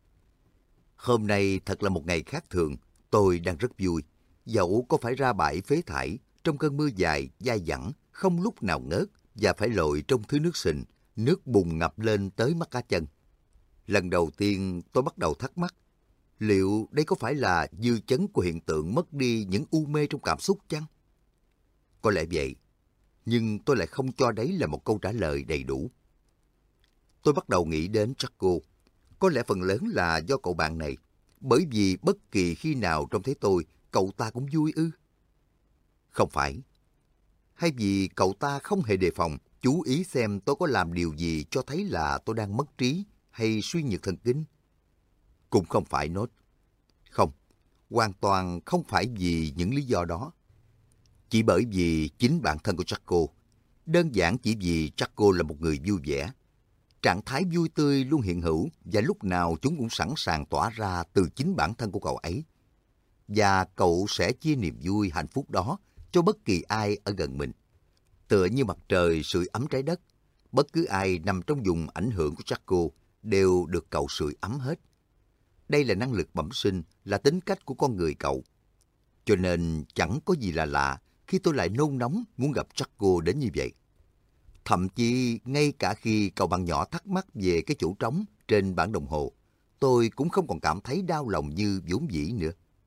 Hôm nay thật là một ngày khác thường, tôi đang rất vui. Dẫu có phải ra bãi phế thải trong cơn mưa dài, dai dẳng, không lúc nào ngớt và phải lội trong thứ nước sình, nước bùn ngập lên tới mắt cá chân. Lần đầu tiên tôi bắt đầu thắc mắc, liệu đây có phải là dư chấn của hiện tượng mất đi những u mê trong cảm xúc chăng? Có lẽ vậy, nhưng tôi lại không cho đấy là một câu trả lời đầy đủ. Tôi bắt đầu nghĩ đến Jaco. Có lẽ phần lớn là do cậu bạn này, bởi vì bất kỳ khi nào trông thấy tôi, cậu ta cũng vui ư? Không phải. Hay vì cậu ta không hề đề phòng, chú ý xem tôi có làm điều gì cho thấy là tôi đang mất trí hay suy nhược thần kinh? Cũng không phải nốt. Không, hoàn toàn không phải vì những lý do đó. Chỉ bởi vì chính bản thân của Jaco. Đơn giản chỉ vì Jaco là một người vui vẻ. Trạng thái vui tươi luôn hiện hữu và lúc nào chúng cũng sẵn sàng tỏa ra từ chính bản thân của cậu ấy. Và cậu sẽ chia niềm vui hạnh phúc đó cho bất kỳ ai ở gần mình. Tựa như mặt trời sưởi ấm trái đất, bất cứ ai nằm trong vùng ảnh hưởng của Jaco đều được cậu sưởi ấm hết. Đây là năng lực bẩm sinh, là tính cách của con người cậu. Cho nên chẳng có gì là lạ khi tôi lại nôn nóng muốn gặp Jaco đến như vậy. Thậm chí ngay cả khi cậu bạn nhỏ thắc mắc về cái chỗ trống trên bản đồng hồ, tôi cũng không còn cảm thấy đau lòng như vốn dĩ nữa.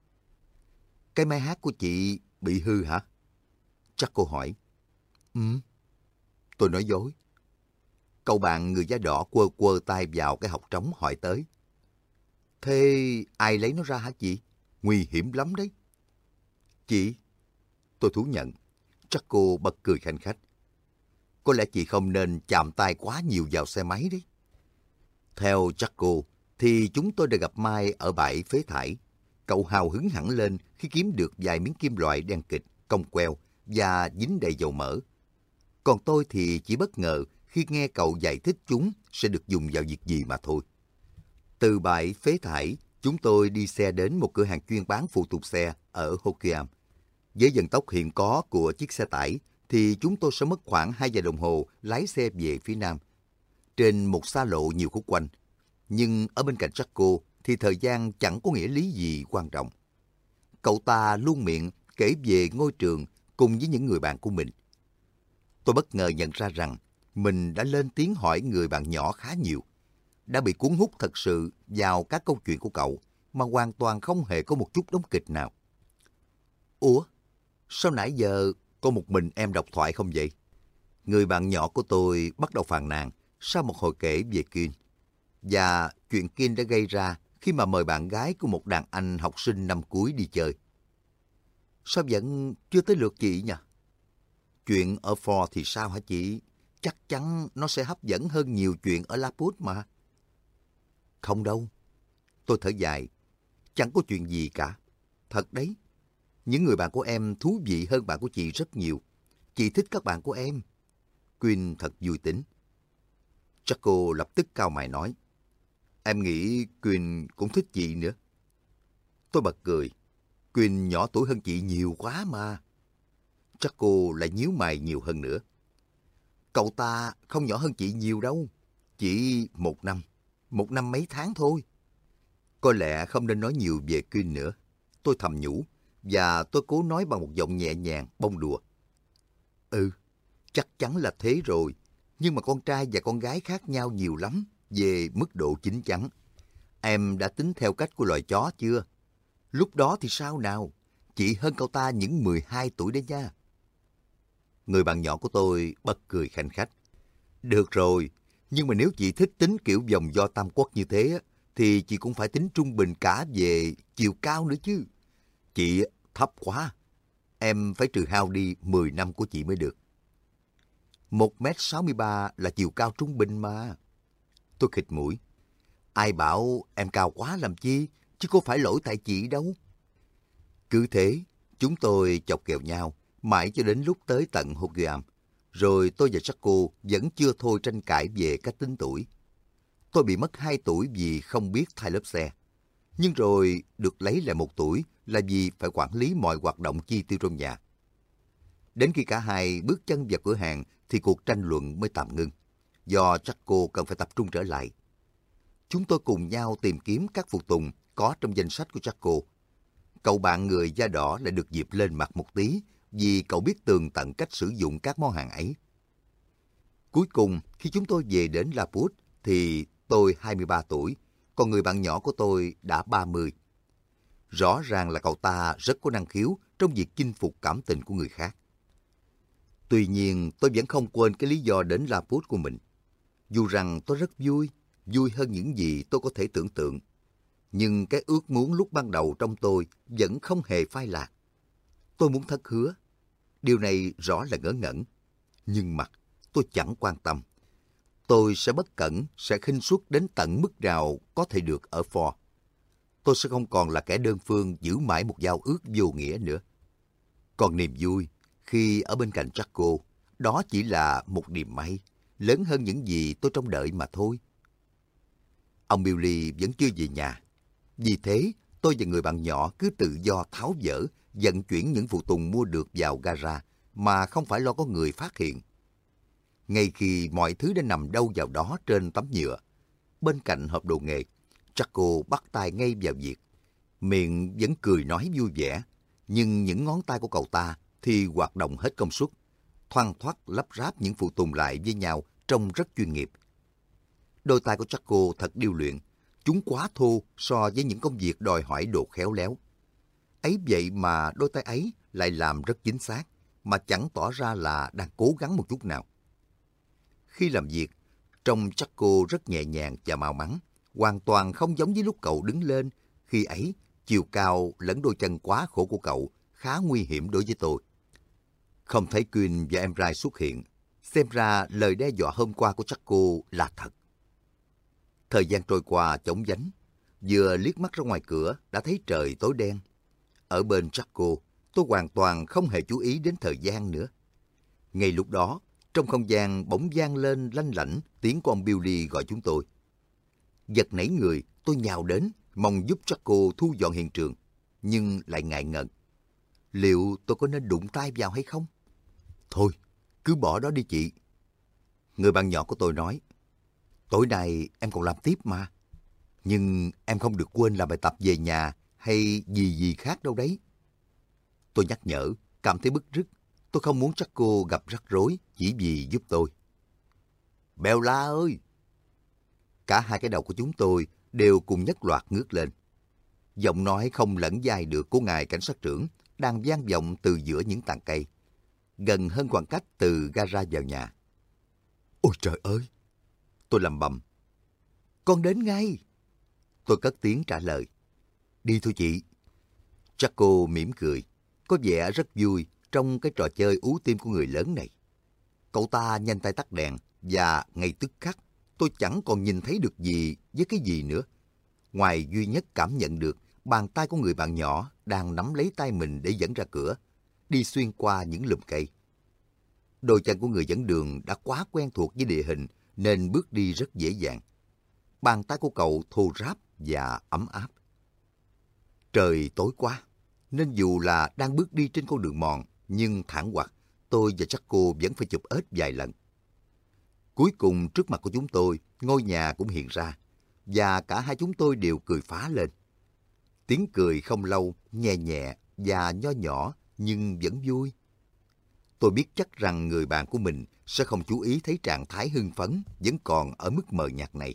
Cái máy hát của chị bị hư hả? Jaco hỏi. Ừ. Tôi nói dối. Cậu bạn người da đỏ quơ quơ tay vào cái hộc trống hỏi tới. Thế ai lấy nó ra hả chị? Nguy hiểm lắm đấy. Chị? Tôi thú nhận. Jaco bật cười khanh khách. Có lẽ chị không nên chạm tay quá nhiều vào xe máy đấy. Theo Jaco thì chúng tôi đã gặp Mai ở bãi phế thải. Cậu hào hứng hẳn lên khi kiếm được vài miếng kim loại đen kịt, cong queo và dính đầy dầu mỡ. Còn tôi thì chỉ bất ngờ khi nghe cậu giải thích chúng sẽ được dùng vào việc gì mà thôi. Từ bãi phế thải, chúng tôi đi xe đến một cửa hàng chuyên bán phụ tùng xe ở Hoquiam. Với vận tốc hiện có của chiếc xe tải, thì chúng tôi sẽ mất khoảng hai giờ đồng hồ lái xe về phía nam, trên một xa lộ nhiều khúc quanh. Nhưng ở bên cạnh Jaco thì thời gian chẳng có nghĩa lý gì quan trọng. Cậu ta luôn miệng kể về ngôi trường cùng với những người bạn của mình. Tôi bất ngờ nhận ra rằng mình đã lên tiếng hỏi người bạn nhỏ khá nhiều, đã bị cuốn hút thật sự vào các câu chuyện của cậu mà hoàn toàn không hề có một chút đóng kịch nào. Ủa, sao nãy giờ có một mình em đọc thoại không vậy? Người bạn nhỏ của tôi bắt đầu phàn nàn sau một hồi kể về Kim và chuyện Kim đã gây ra khi mà mời bạn gái của một đàn anh học sinh năm cuối đi chơi. Sao vẫn chưa tới lượt chị nhỉ? Chuyện ở Ford thì sao hả chị? Chắc chắn nó sẽ hấp dẫn hơn nhiều chuyện ở Laput mà. Không đâu. Tôi thở dài. Chẳng có chuyện gì cả. Thật đấy. Những người bạn của em thú vị hơn bạn của chị rất nhiều. Chị thích các bạn của em. Quyên thật vui tính. Jaco lập tức cau mày nói. Em nghĩ Quyên cũng thích chị nữa. Tôi bật cười. Quyên nhỏ tuổi hơn chị nhiều quá mà. Jaco lại nhíu mày nhiều hơn nữa. Cậu ta không nhỏ hơn chị nhiều đâu. Chỉ một năm. Một năm mấy tháng thôi. Có lẽ không nên nói nhiều về Quyên nữa. Tôi thầm nhủ. Và tôi cố nói bằng một giọng nhẹ nhàng, bông đùa. Ừ, chắc chắn là thế rồi. Nhưng mà con trai và con gái khác nhau nhiều lắm về mức độ chín chắn. Em đã tính theo cách của loài chó chưa? Lúc đó thì sao nào? Chị hơn cậu ta những mười hai tuổi đấy nha. Người bạn nhỏ của tôi bật cười khanh khách. Được rồi, nhưng mà nếu chị thích tính kiểu vòng vo tam quốc như thế, thì chị cũng phải tính trung bình cả về chiều cao nữa chứ. Chị thấp quá. Em phải trừ hao đi mười năm của chị mới được. một mét sáu mươi ba là chiều cao trung bình mà. Tôi khịt mũi. Ai bảo em cao quá làm chi, chứ có phải lỗi tại chị đâu. Cứ thế, chúng tôi chọc kèo nhau, mãi cho đến lúc tới tận Hogiam. Rồi tôi và Jaco vẫn chưa thôi tranh cãi về cách tính tuổi. Tôi bị mất hai tuổi vì không biết thay lớp xe. Nhưng rồi được lấy lại một tuổi là vì phải quản lý mọi hoạt động chi tiêu trong nhà. Đến khi cả hai bước chân vào cửa hàng thì cuộc tranh luận mới tạm ngưng, do Jaco cần phải tập trung trở lại. Chúng tôi cùng nhau tìm kiếm các phụ tùng có trong danh sách của Jaco. Cậu bạn người da đỏ lại được dịp lên mặt một tí vì cậu biết tường tận cách sử dụng các món hàng ấy. Cuối cùng, khi chúng tôi về đến Laput thì tôi hai mươi ba tuổi, còn người bạn nhỏ của tôi đã ba mươi. Rõ ràng là cậu ta rất có năng khiếu trong việc chinh phục cảm tình của người khác. Tuy nhiên, tôi vẫn không quên cái lý do đến Laput của mình. Dù rằng tôi rất vui, vui hơn những gì tôi có thể tưởng tượng. Nhưng cái ước muốn lúc ban đầu trong tôi vẫn không hề phai lạc. Tôi muốn thất hứa. Điều này rõ là ngớ ngẩn. Nhưng mà tôi chẳng quan tâm. Tôi sẽ bất cẩn, sẽ khinh suất đến tận mức nào có thể được ở Ford. Tôi sẽ không còn là kẻ đơn phương giữ mãi một giao ước vô nghĩa nữa. Còn niềm vui khi ở bên cạnh Jaco, đó chỉ là một niềm may, lớn hơn những gì tôi trông đợi mà thôi. Ông Billy vẫn chưa về nhà. Vì thế, tôi và người bạn nhỏ cứ tự do tháo dỡ, vận chuyển những phụ tùng mua được vào gara mà không phải lo có người phát hiện. Ngay khi mọi thứ đã nằm đâu vào đó trên tấm nhựa, bên cạnh hộp đồ nghề, Jaco bắt tay ngay vào việc. Miệng vẫn cười nói vui vẻ, nhưng những ngón tay của cậu ta thì hoạt động hết công suất, thoăn thoắt lắp ráp những phụ tùng lại với nhau trông rất chuyên nghiệp. Đôi tay của Jaco thật điêu luyện, chúng quá thô so với những công việc đòi hỏi độ khéo léo. Ấy vậy mà đôi tay ấy lại làm rất chính xác, mà chẳng tỏ ra là đang cố gắng một chút nào. Khi làm việc, trông Jaco rất nhẹ nhàng và mau mắn, hoàn toàn không giống với lúc cậu đứng lên. Khi ấy, chiều cao lẫn đôi chân quá khổ của cậu khá nguy hiểm đối với tôi. Không thấy Quinn và em Rai xuất hiện, xem ra lời đe dọa hôm qua của Jaco là thật. Thời gian trôi qua chóng vánh, vừa liếc mắt ra ngoài cửa đã thấy trời tối đen. Ở bên Jaco, tôi hoàn toàn không hề chú ý đến thời gian nữa. Ngay lúc đó, trong không gian bỗng vang lên lanh lảnh tiếng của ông Billy gọi chúng tôi. Giật nảy người, tôi nhào đến, mong giúp Jaco thu dọn hiện trường, nhưng lại ngại ngần. Liệu tôi có nên đụng tay vào hay không? Thôi, cứ bỏ đó đi chị. Người bạn nhỏ của tôi nói, tối nay em còn làm tiếp mà. Nhưng em không được quên làm bài tập về nhà hay gì gì khác đâu đấy. Tôi nhắc nhở, cảm thấy bứt rứt. Tôi không muốn Jaco gặp rắc rối chỉ vì giúp tôi. Bella ơi! Cả hai cái đầu của chúng tôi đều cùng nhất loạt ngước lên. Giọng nói không lẫn vai được của ngài cảnh sát trưởng đang vang vọng từ giữa những tàn cây, gần hơn khoảng cách từ gara vào nhà. Ôi trời ơi! Tôi lầm bầm. Con đến ngay! Tôi cất tiếng trả lời. Đi thôi chị. Jaco mỉm cười, có vẻ rất vui trong cái trò chơi ú tim của người lớn này. Cậu ta nhanh tay tắt đèn và ngay tức khắc tôi chẳng còn nhìn thấy được gì với cái gì nữa. Ngoài duy nhất cảm nhận được bàn tay của người bạn nhỏ đang nắm lấy tay mình để dẫn ra cửa, đi xuyên qua những lùm cây. Đôi chân của người dẫn đường đã quá quen thuộc với địa hình nên bước đi rất dễ dàng. Bàn tay của cậu thô ráp và ấm áp. Trời tối quá, nên dù là đang bước đi trên con đường mòn, nhưng thẳng hoặc tôi và Jaco vẫn phải chụp ếch vài lần. Cuối cùng trước mặt của chúng tôi, ngôi nhà cũng hiện ra, và cả hai chúng tôi đều cười phá lên. Tiếng cười không lâu, nhẹ nhẹ và nho nhỏ nhưng vẫn vui. Tôi biết chắc rằng người bạn của mình sẽ không chú ý thấy trạng thái hưng phấn vẫn còn ở mức mờ nhạt này.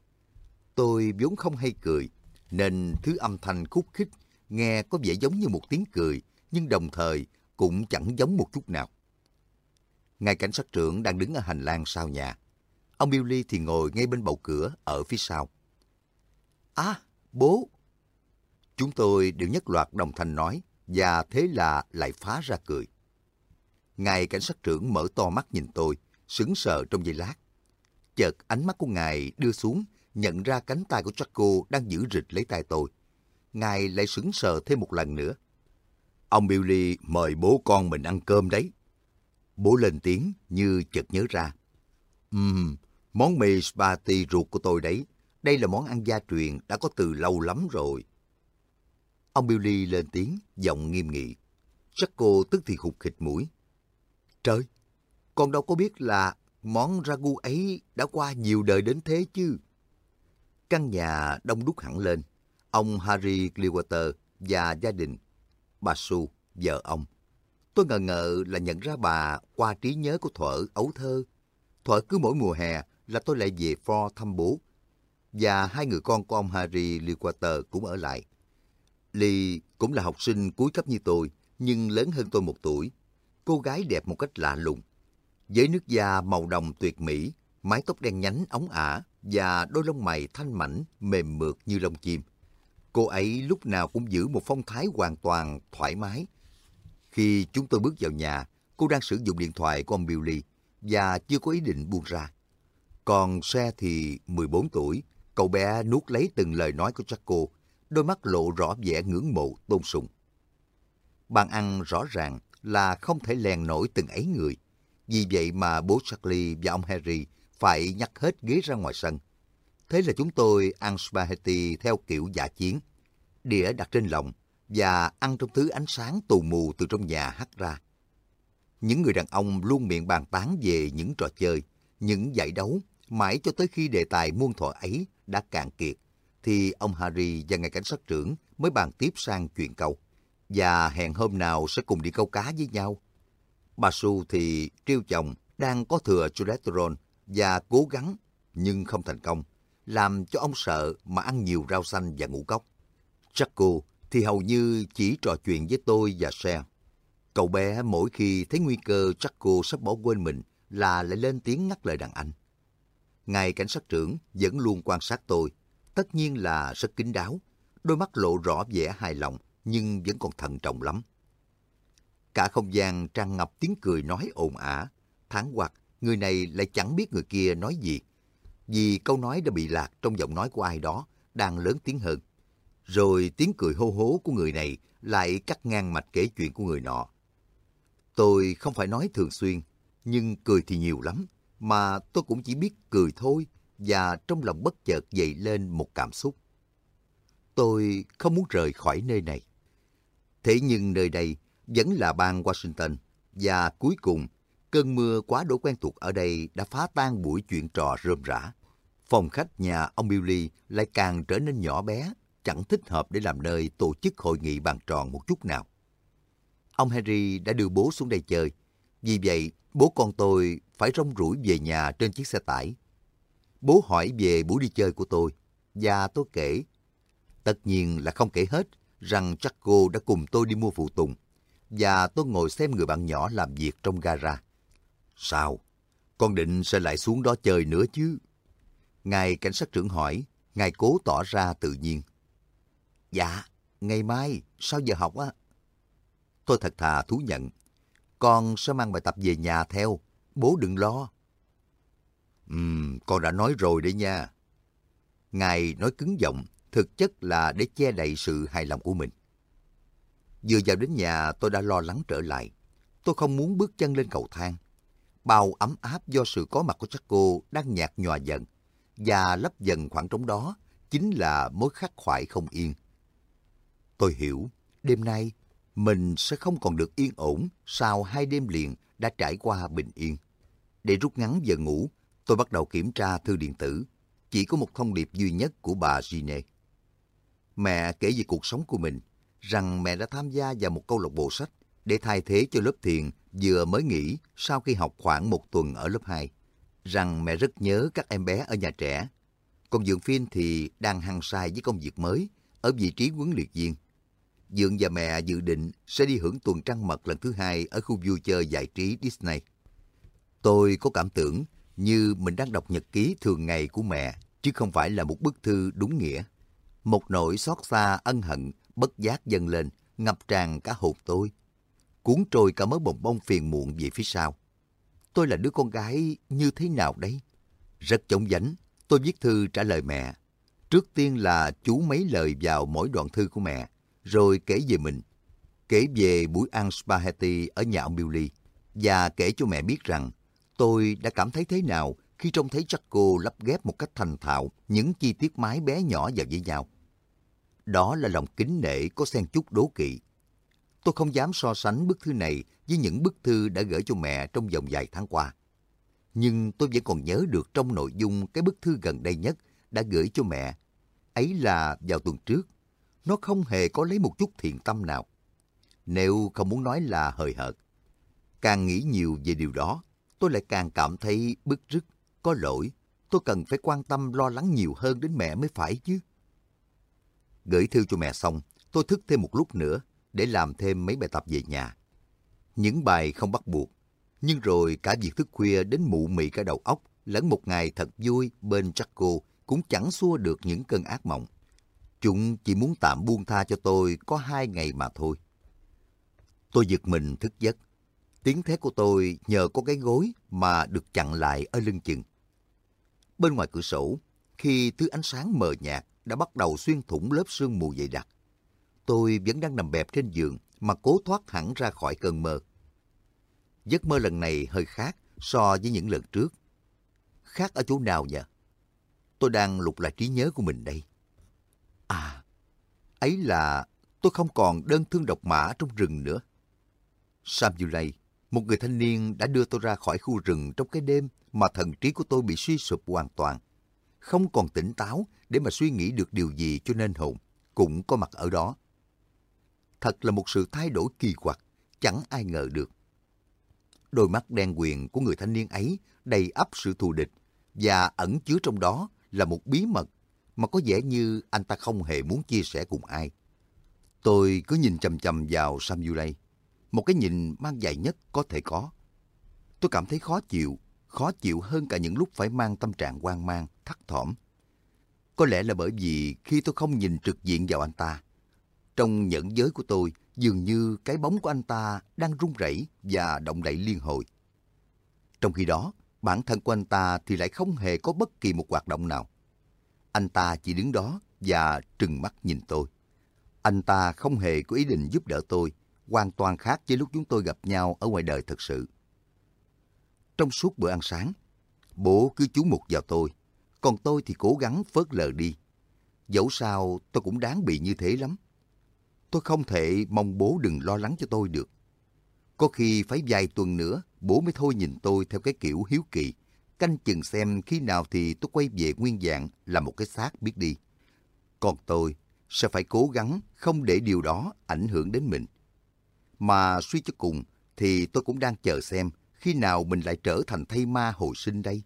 Tôi vốn không hay cười, nên thứ âm thanh khúc khích nghe có vẻ giống như một tiếng cười, nhưng đồng thời cũng chẳng giống một chút nào. Ngài cảnh sát trưởng đang đứng ở hành lang sau nhà. Ông Billy thì ngồi ngay bên bậu cửa ở phía sau. À, bố! Chúng tôi đều nhất loạt đồng thanh nói, và thế là lại phá ra cười. Ngài cảnh sát trưởng mở to mắt nhìn tôi, sững sờ trong giây lát. Chợt ánh mắt của ngài đưa xuống, nhận ra cánh tay của Draco đang giữ rịch lấy tay tôi. Ngài lại sững sờ thêm một lần nữa. Ông Billy mời bố con mình ăn cơm đấy. Bố lên tiếng như chợt nhớ ra. Ừm, món mì spaghetti ruột của tôi đấy. Đây là món ăn gia truyền đã có từ lâu lắm rồi. Ông Billy lên tiếng, giọng nghiêm nghị. Draco tức thì khụt khịt mũi. Trời, con đâu có biết là món ragu ấy đã qua nhiều đời đến thế chứ. Căn nhà đông đúc hẳn lên. Ông Harry Clearwater và gia đình, bà Sue, vợ ông. Tôi ngờ ngợ là nhận ra bà qua trí nhớ của thuở ấu thơ. Thuở cứ mỗi mùa hè là tôi lại về Ford thăm bố. Và hai người con của ông Harry Clearwater cũng ở lại. Lee cũng là học sinh cuối cấp như tôi, nhưng lớn hơn tôi một tuổi. Cô gái đẹp một cách lạ lùng. Với nước da màu đồng tuyệt mỹ, mái tóc đen nhánh óng ả và đôi lông mày thanh mảnh, mềm mượt như lông chim. Cô ấy lúc nào cũng giữ một phong thái hoàn toàn thoải mái. Khi chúng tôi bước vào nhà, cô đang sử dụng điện thoại của ông Billy và chưa có ý định buông ra. Còn xe thì mười bốn tuổi, cậu bé nuốt lấy từng lời nói của Draco, đôi mắt lộ rõ vẻ ngưỡng mộ tôn sùng. Bàn ăn rõ ràng là không thể lèn nổi từng ấy người. Vì vậy mà bố Charlie và ông Harry phải nhắc hết ghế ra ngoài sân. Thế là chúng tôi ăn spaghetti theo kiểu dã chiến. Đĩa đặt trên lồng và ăn trong thứ ánh sáng tù mù từ trong nhà hắt ra. Những người đàn ông luôn miệng bàn tán về những trò chơi, những giải đấu, mãi cho tới khi đề tài muôn thuở ấy đã cạn kiệt, thì ông Harry và ngài cảnh sát trưởng mới bàn tiếp sang chuyện câu. Và hẹn hôm nào sẽ cùng đi câu cá với nhau. Bà Sue thì trêu chồng đang có thừa cholesterol và cố gắng, nhưng không thành công, làm cho ông sợ mà ăn nhiều rau xanh và ngũ cốc. Draco thì hầu như chỉ trò chuyện với tôi và Shell. Cậu bé mỗi khi thấy nguy cơ Draco sắp bỏ quên mình là lại lên tiếng ngắt lời đàn anh. Ngài cảnh sát trưởng vẫn luôn quan sát tôi, tất nhiên là rất kín đáo, đôi mắt lộ rõ vẻ hài lòng nhưng vẫn còn thận trọng lắm. Cả không gian tràn ngập tiếng cười nói ồn ả, thán hoặc người này lại chẳng biết người kia nói gì, vì câu nói đã bị lạc trong giọng nói của ai đó đang lớn tiếng hơn. Rồi tiếng cười hô hố của người này lại cắt ngang mạch kể chuyện của người nọ. Tôi không phải nói thường xuyên, nhưng cười thì nhiều lắm, mà tôi cũng chỉ biết cười thôi, và trong lòng bất chợt dậy lên một cảm xúc. Tôi không muốn rời khỏi nơi này. Thế nhưng nơi đây vẫn là bang Washington, và cuối cùng, cơn mưa quá đỗi quen thuộc ở đây đã phá tan buổi chuyện trò rơm rã. Phòng khách nhà ông Billy lại càng trở nên nhỏ bé, chẳng thích hợp để làm nơi tổ chức hội nghị bàn tròn một chút nào. Ông Henry đã đưa bố xuống đây chơi, vì vậy bố con tôi phải rong ruổi về nhà trên chiếc xe tải. Bố hỏi về buổi đi chơi của tôi, và tôi kể. Tất nhiên là không kể hết rằng Draco đã cùng tôi đi mua phụ tùng, và tôi ngồi xem người bạn nhỏ làm việc trong gara. Sao? Con định sẽ lại xuống đó chơi nữa chứ? Ngài cảnh sát trưởng hỏi, ngài cố tỏ ra tự nhiên. Dạ, ngày mai, sau giờ học á. Tôi thật thà thú nhận. Con sẽ mang bài tập về nhà theo, bố đừng lo. Ừm, con đã nói rồi đấy nha. Ngài nói cứng giọng, thực chất là để che đậy sự hài lòng của mình. Vừa vào đến nhà tôi đã lo lắng trở lại. Tôi không muốn bước chân lên cầu thang. Bao ấm áp do sự có mặt của Draco đang nhạt nhòa dần, và lấp dần khoảng trống đó chính là mối khắc khoải không yên. Tôi hiểu, đêm nay mình sẽ không còn được yên ổn sau hai đêm liền đã trải qua bình yên. Để rút ngắn giờ ngủ, tôi bắt đầu kiểm tra thư điện tử. Chỉ có một thông điệp duy nhất của bà Gine. Mẹ kể về cuộc sống của mình, rằng mẹ đã tham gia vào một câu lạc bộ sách để thay thế cho lớp thiền vừa mới nghỉ sau khi học khoảng một tuần ở lớp hai. Rằng mẹ rất nhớ các em bé ở nhà trẻ. Còn Dượng Phiên thì đang hăng say với công việc mới ở vị trí huấn luyện viên. Dượng và mẹ dự định sẽ đi hưởng tuần trăng mật lần thứ hai ở khu vui chơi giải trí Disney. Tôi có cảm tưởng như mình đang đọc nhật ký thường ngày của mẹ, chứ không phải là một bức thư đúng nghĩa. Một nỗi xót xa ân hận bất giác dâng lên, ngập tràn cả hồn tôi, cuốn trôi cả mớ bồng bông phiền muộn về phía sau. tôi là đứa con gái như thế nào đấy? Rất chóng vánh, tôi viết thư trả lời mẹ. Trước tiên là chú mấy lời vào mỗi đoạn thư của mẹ, rồi kể về mình. Kể về buổi ăn spaghetti ở nhà ông Billy, và kể cho mẹ biết rằng tôi đã cảm thấy thế nào khi trông thấy Jacko lắp ghép một cách thành thạo những chi tiết mái bé nhỏ vào với nhau. Đó là lòng kính nể có xen chút đố kỵ. Tôi không dám so sánh bức thư này với những bức thư đã gửi cho mẹ trong vòng vài tháng qua. Nhưng tôi vẫn còn nhớ được trong nội dung cái bức thư gần đây nhất đã gửi cho mẹ. Ấy là vào tuần trước. Nó không hề có lấy một chút thiện tâm nào. Nếu không muốn nói là hời hợt. Càng nghĩ nhiều về điều đó, tôi lại càng cảm thấy bứt rứt, có lỗi. Tôi cần phải quan tâm lo lắng nhiều hơn đến mẹ mới phải chứ. Gửi thư cho mẹ xong, tôi thức thêm một lúc nữa để làm thêm mấy bài tập về nhà. Những bài không bắt buộc, nhưng rồi cả việc thức khuya đến mụ mị cả đầu óc lẫn một ngày thật vui bên Jacko cũng chẳng xua được những cơn ác mộng. Chúng chỉ muốn tạm buông tha cho tôi có hai ngày mà thôi. Tôi giật mình thức giấc. Tiếng thét của tôi nhờ có cái gối mà được chặn lại ở lưng chừng. Bên ngoài cửa sổ, khi thứ ánh sáng mờ nhạt đã bắt đầu xuyên thủng lớp sương mù dày đặc, tôi vẫn đang nằm bẹp trên giường mà cố thoát hẳn ra khỏi cơn mơ. Giấc mơ lần này hơi khác so với những lần trước. Khác ở chỗ nào nhỉ? Tôi đang lục lại trí nhớ của mình đây. À, ấy là tôi không còn đơn thương độc mã trong rừng nữa. Samuel, một người thanh niên đã đưa tôi ra khỏi khu rừng trong cái đêm mà thần trí của tôi bị suy sụp hoàn toàn. Không còn tỉnh táo để mà suy nghĩ được điều gì cho nên hồn, cũng có mặt ở đó. Thật là một sự thay đổi kỳ quặc, chẳng ai ngờ được. Đôi mắt đen quyền của người thanh niên ấy đầy ắp sự thù địch và ẩn chứa trong đó là một bí mật mà có vẻ như anh ta không hề muốn chia sẻ cùng ai. Tôi cứ nhìn chằm chằm vào Samuel, một cái nhìn mang dài nhất có thể có. Tôi cảm thấy khó chịu, khó chịu hơn cả những lúc phải mang tâm trạng hoang mang, thấp thỏm. Có lẽ là bởi vì khi tôi không nhìn trực diện vào anh ta, trong nhẫn giới của tôi dường như cái bóng của anh ta đang run rẩy và động đậy liên hồi. Trong khi đó, bản thân của anh ta thì lại không hề có bất kỳ một hoạt động nào. Anh ta chỉ đứng đó và trừng mắt nhìn tôi. Anh ta không hề có ý định giúp đỡ tôi, hoàn toàn khác với lúc chúng tôi gặp nhau ở ngoài đời thật sự. Trong suốt bữa ăn sáng, bố cứ chú mục vào tôi, còn tôi thì cố gắng phớt lờ đi. Dẫu sao tôi cũng đáng bị như thế lắm. Tôi không thể mong bố đừng lo lắng cho tôi được. Có khi phải vài tuần nữa, bố mới thôi nhìn tôi theo cái kiểu hiếu kỳ, canh chừng xem khi nào thì tôi quay về nguyên dạng là một cái xác biết đi. Còn tôi sẽ phải cố gắng không để điều đó ảnh hưởng đến mình. Mà suy cho cùng thì tôi cũng đang chờ xem khi nào mình lại trở thành thây ma hồi sinh đây.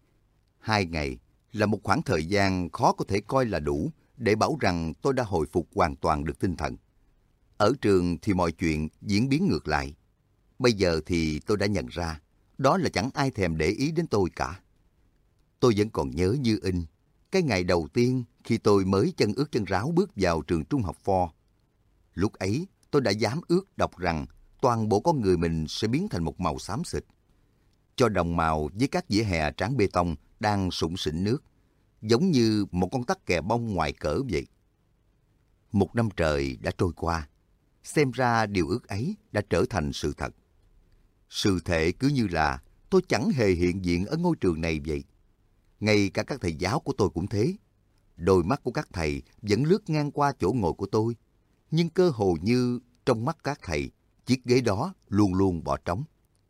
Hai ngày là một khoảng thời gian khó có thể coi là đủ để bảo rằng tôi đã hồi phục hoàn toàn được tinh thần. Ở trường thì mọi chuyện diễn biến ngược lại. Bây giờ thì tôi đã nhận ra, đó là chẳng ai thèm để ý đến tôi cả. Tôi vẫn còn nhớ như in, cái ngày đầu tiên khi tôi mới chân ướt chân ráo bước vào trường trung học Ford. Lúc ấy, tôi đã dám ước đọc rằng toàn bộ con người mình sẽ biến thành một màu xám xịt, cho đồng màu với các vỉa hè tráng bê tông đang sũng sỉnh nước, giống như một con tắc kè bông ngoài cỡ vậy. Một năm trời đã trôi qua, xem ra điều ước ấy đã trở thành sự thật. Sự thể cứ như là tôi chẳng hề hiện diện ở ngôi trường này vậy. Ngay cả các thầy giáo của tôi cũng thế. Đôi mắt của các thầy vẫn lướt ngang qua chỗ ngồi của tôi, nhưng cơ hồ như trong mắt các thầy, chiếc ghế đó luôn luôn bỏ trống.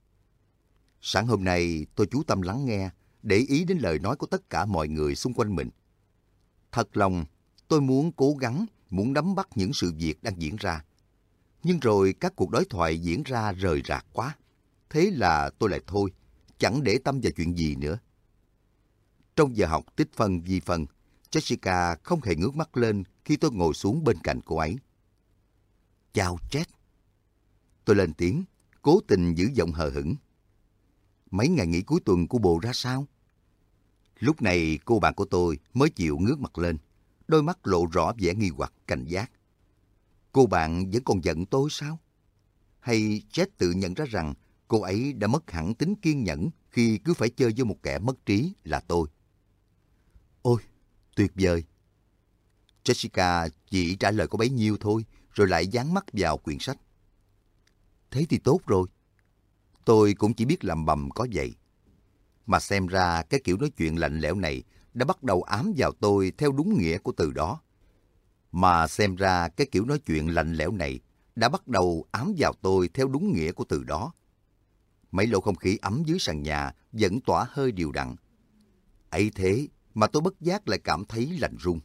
Sáng hôm nay tôi chú tâm lắng nghe, để ý đến lời nói của tất cả mọi người xung quanh mình. Thật lòng, tôi muốn cố gắng, muốn nắm bắt những sự việc đang diễn ra. Nhưng rồi các cuộc đối thoại diễn ra rời rạc quá. Thế là tôi lại thôi, chẳng để tâm vào chuyện gì nữa. Trong giờ học tích phân vi phân, Jessica không hề ngước mắt lên khi tôi ngồi xuống bên cạnh cô ấy. Chào Jet. Tôi lên tiếng, cố tình giữ giọng hờ hững. Mấy ngày nghỉ cuối tuần của bộ ra sao? Lúc này cô bạn của tôi mới chịu ngước mặt lên, đôi mắt lộ rõ vẻ nghi hoặc cảnh giác. Cô bạn vẫn còn giận tôi sao? Hay Jet tự nhận ra rằng cô ấy đã mất hẳn tính kiên nhẫn khi cứ phải chơi với một kẻ mất trí là tôi. Ôi, tuyệt vời! Jessica chỉ trả lời có bấy nhiêu thôi, rồi lại dán mắt vào quyển sách. Thế thì tốt rồi. Tôi cũng chỉ biết lầm bầm có vậy. Mà xem ra cái kiểu nói chuyện lạnh lẽo này đã bắt đầu ám vào tôi theo đúng nghĩa của từ đó. Mà xem ra cái kiểu nói chuyện lạnh lẽo này đã bắt đầu ám vào tôi theo đúng nghĩa của từ đó. Mấy lỗ không khí ấm dưới sàn nhà vẫn tỏa hơi đều đặn. Ấy thế mà tôi bất giác lại cảm thấy lạnh run.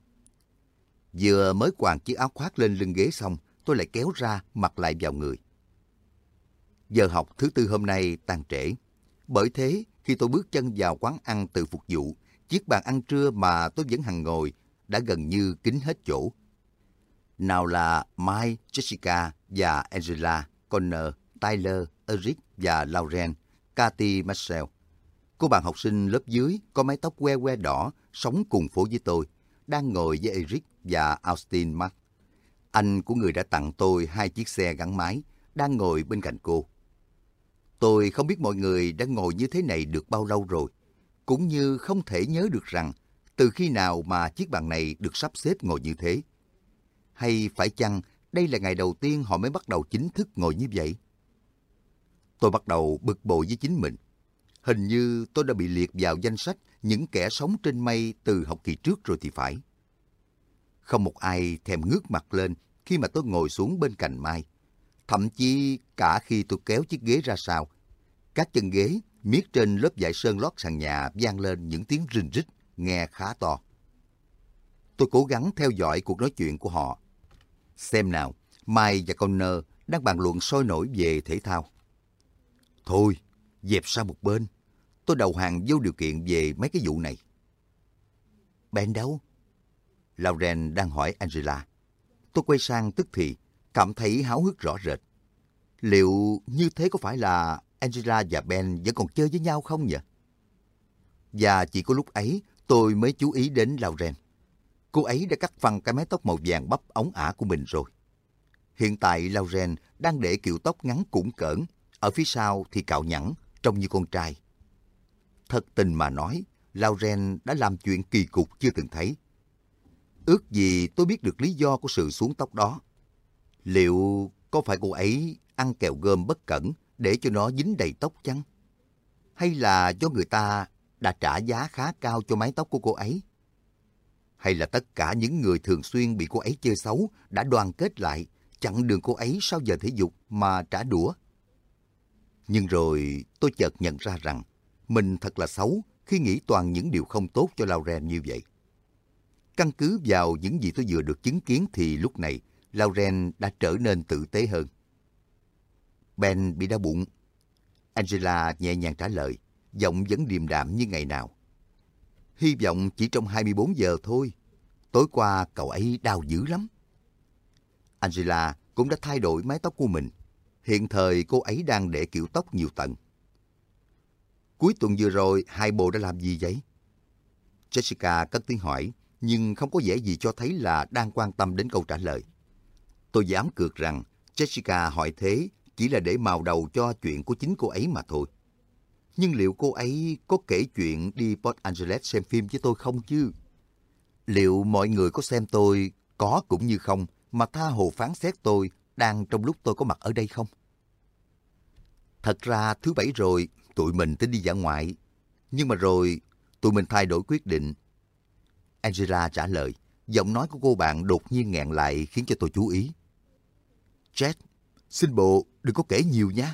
Vừa mới quàng chiếc áo khoác lên lưng ghế xong, tôi lại kéo ra mặc lại vào người. Giờ học thứ tư hôm nay tan trễ. Bởi thế, khi tôi bước chân vào quán ăn tự phục vụ, chiếc bàn ăn trưa mà tôi vẫn hằng ngồi đã gần như kín hết chỗ. Nào là Mike, Jessica và Angela, Connor, Tyler, Eric và Lauren, Cathy, Marcel. Cô bạn học sinh lớp dưới có mái tóc que que đỏ, sống cùng phố với tôi, đang ngồi với Eric và Austin Mark. Anh của người đã tặng tôi hai chiếc xe gắn máy, đang ngồi bên cạnh cô. Tôi không biết mọi người đã ngồi như thế này được bao lâu rồi, cũng như không thể nhớ được rằng từ khi nào mà chiếc bàn này được sắp xếp ngồi như thế. Hay phải chăng đây là ngày đầu tiên họ mới bắt đầu chính thức ngồi như vậy? Tôi bắt đầu bực bội với chính mình. Hình như tôi đã bị liệt vào danh sách những kẻ sống trên mây từ học kỳ trước rồi thì phải. Không một ai thèm ngước mặt lên khi mà tôi ngồi xuống bên cạnh Mai. Thậm chí cả khi tôi kéo chiếc ghế ra sau, các chân ghế miết trên lớp vải sơn lót sàn nhà vang lên những tiếng rình rít nghe khá to. Tôi cố gắng theo dõi cuộc nói chuyện của họ. Xem nào, Mai và Connor đang bàn luận sôi nổi về thể thao. Thôi, dẹp sang một bên. Tôi đầu hàng vô điều kiện về mấy cái vụ này. Ben đâu? Lauren đang hỏi Angela. Tôi quay sang tức thì, cảm thấy háo hức rõ rệt. Liệu như thế có phải là Angela và Ben vẫn còn chơi với nhau không nhỉ? Và chỉ có lúc ấy tôi mới chú ý đến Lauren. Cô ấy đã cắt phăng cái mái tóc màu vàng bắp óng ả của mình rồi. Hiện tại Lauren đang để kiểu tóc ngắn cũn cỡn, ở phía sau thì cạo nhẵn, trông như con trai. Thật tình mà nói, Lauren đã làm chuyện kỳ cục chưa từng thấy. Ước gì tôi biết được lý do của sự xuống tóc đó. Liệu có phải cô ấy ăn kẹo gôm bất cẩn để cho nó dính đầy tóc chăng? Hay là do người ta đã trả giá khá cao cho mái tóc của cô ấy? Hay là tất cả những người thường xuyên bị cô ấy chơi xấu đã đoàn kết lại, chặn đường cô ấy sau giờ thể dục mà trả đũa? Nhưng rồi tôi chợt nhận ra rằng mình thật là xấu khi nghĩ toàn những điều không tốt cho Lauren như vậy. Căn cứ vào những gì tôi vừa được chứng kiến thì lúc này Lauren đã trở nên tử tế hơn. Ben bị đau bụng. Angela nhẹ nhàng trả lời, giọng vẫn điềm đạm như ngày nào. Hy vọng chỉ trong hai mươi bốn giờ thôi. Tối qua cậu ấy đau dữ lắm. Angela cũng đã thay đổi mái tóc của mình. Hiện thời cô ấy đang để kiểu tóc nhiều tầng. Cuối tuần vừa rồi hai bồ đã làm gì vậy? Jessica cất tiếng hỏi, nhưng không có vẻ gì cho thấy là đang quan tâm đến câu trả lời. Tôi dám cược rằng Jessica hỏi thế chỉ là để mào đầu cho chuyện của chính cô ấy mà thôi. Nhưng liệu cô ấy có kể chuyện đi Port Angeles xem phim với tôi không chứ? Liệu mọi người có xem tôi có cũng như không mà tha hồ phán xét tôi đang trong lúc tôi có mặt ở đây không? Thật ra thứ bảy rồi tụi mình tính đi dã ngoại. Nhưng mà rồi tụi mình thay đổi quyết định. Angela trả lời, giọng nói của cô bạn đột nhiên nghẹn lại khiến cho tôi chú ý. Jet, xin bộ đừng có kể nhiều nha.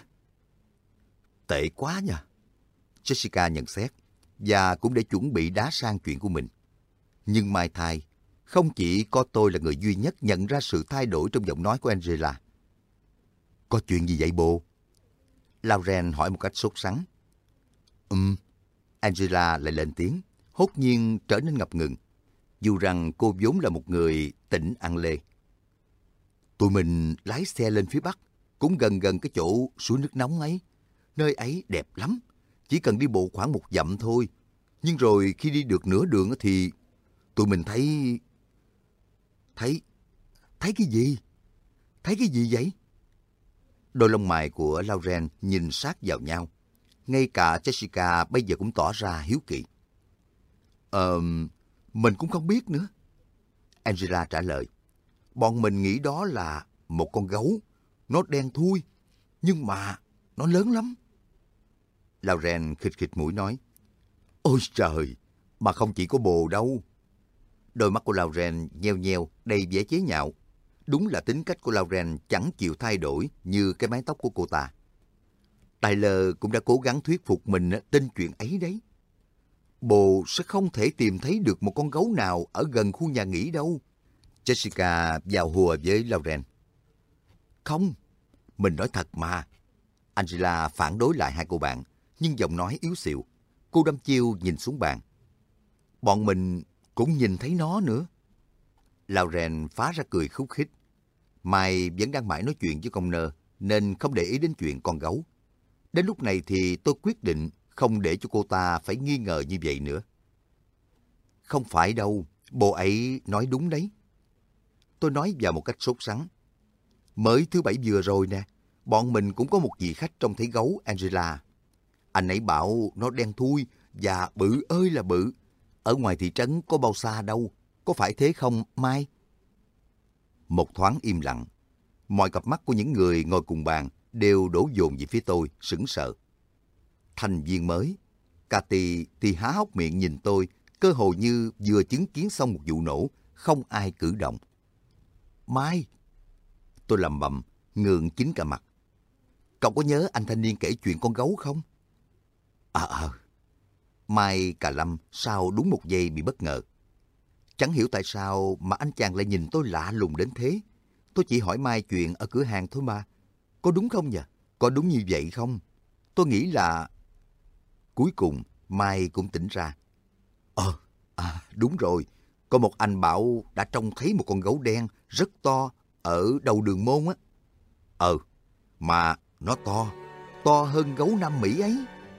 Tệ quá nha. Jessica nhận xét, và cũng để chuẩn bị đá sang chuyện của mình. Nhưng mai thai, không chỉ có tôi là người duy nhất nhận ra sự thay đổi trong giọng nói của Angela. Có chuyện gì vậy bồ? Lauren hỏi một cách sốt sắng. Ừm, Angela lại lên tiếng, hốt nhiên trở nên ngập ngừng, dù rằng cô vốn là một người tỉnh ăn lê. Tụi mình lái xe lên phía Bắc, cũng gần gần cái chỗ suối nước nóng ấy. Nơi ấy đẹp lắm, chỉ cần đi bộ khoảng một dặm thôi. Nhưng rồi khi đi được nửa đường thì tụi mình thấy... Thấy... Thấy cái gì? Thấy cái gì vậy? Đôi lông mày của Lauren nhìn sát vào nhau. Ngay cả Jessica bây giờ cũng tỏ ra hiếu kỳ. Ờ, mình cũng không biết nữa. Angela trả lời. Bọn mình nghĩ đó là một con gấu. Nó đen thui, nhưng mà nó lớn lắm. Lauren khịt khịt mũi nói. Ôi trời, mà không chỉ có bồ đâu. Đôi mắt của Lauren nheo nheo, đầy vẻ chế nhạo. Đúng là tính cách của Lauren chẳng chịu thay đổi như cái mái tóc của cô ta. Tyler cũng đã cố gắng thuyết phục mình tin chuyện ấy đấy. Bồ sẽ không thể tìm thấy được một con gấu nào ở gần khu nhà nghỉ đâu. Jessica vào hùa với Lauren. Không, mình nói thật mà. Angela phản đối lại hai cô bạn, nhưng giọng nói yếu xìu. Cô đăm chiêu nhìn xuống bàn. Bọn mình cũng nhìn thấy nó nữa. Lauren phá ra cười khúc khích. Mai vẫn đang mãi nói chuyện với Connor, nên không để ý đến chuyện con gấu. Đến lúc này thì tôi quyết định không để cho cô ta phải nghi ngờ như vậy nữa. Không phải đâu, bồ ấy nói đúng đấy. Tôi nói vào một cách sốt sắng. Mới thứ bảy vừa rồi nè, bọn mình cũng có một vị khách trông thấy gấu Angela. Anh ấy bảo nó đen thui và bự ơi là bự. Ở ngoài thị trấn có bao xa đâu, có phải thế không Mai? Một thoáng im lặng. Mọi cặp mắt của những người ngồi cùng bàn đều đổ dồn về phía tôi, sững sờ. Thành viên mới, Cathy thì há hốc miệng nhìn tôi, cơ hồ như vừa chứng kiến xong một vụ nổ, không ai cử động. Mai! Tôi lầm bầm, ngượng chín cả mặt. Cậu có nhớ anh thanh niên kể chuyện con gấu không? À à. Mai cà lâm sau đúng một giây bị bất ngờ. Chẳng hiểu tại sao mà anh chàng lại nhìn tôi lạ lùng đến thế. Tôi chỉ hỏi Mai chuyện ở cửa hàng thôi mà. Có đúng không nhỉ? Có đúng như vậy không? Tôi nghĩ là... Cuối cùng, Mai cũng tỉnh ra. Ờ, à, đúng rồi. Có một anh bảo đã trông thấy một con gấu đen rất to ở đầu đường môn á. Ờ, mà nó to, to hơn gấu Nam Mỹ ấy.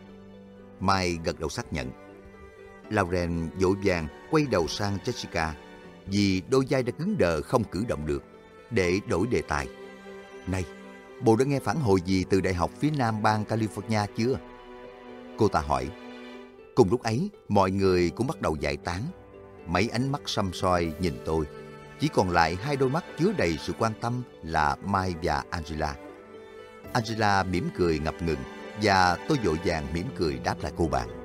Mai gật đầu xác nhận. Lauren vội vàng quay đầu sang Jessica vì đôi vai đã cứng đờ không cử động được, để đổi đề tài. Này, bồ đã nghe phản hồi gì từ đại học phía nam bang California chưa? Cô ta hỏi. Cùng lúc ấy, mọi người cũng bắt đầu giải tán. Mấy ánh mắt săm soi nhìn tôi. Chỉ còn lại hai đôi mắt chứa đầy sự quan tâm là Mai và Angela. Angela mỉm cười ngập ngừng và tôi vội vàng mỉm cười đáp lại cô bạn.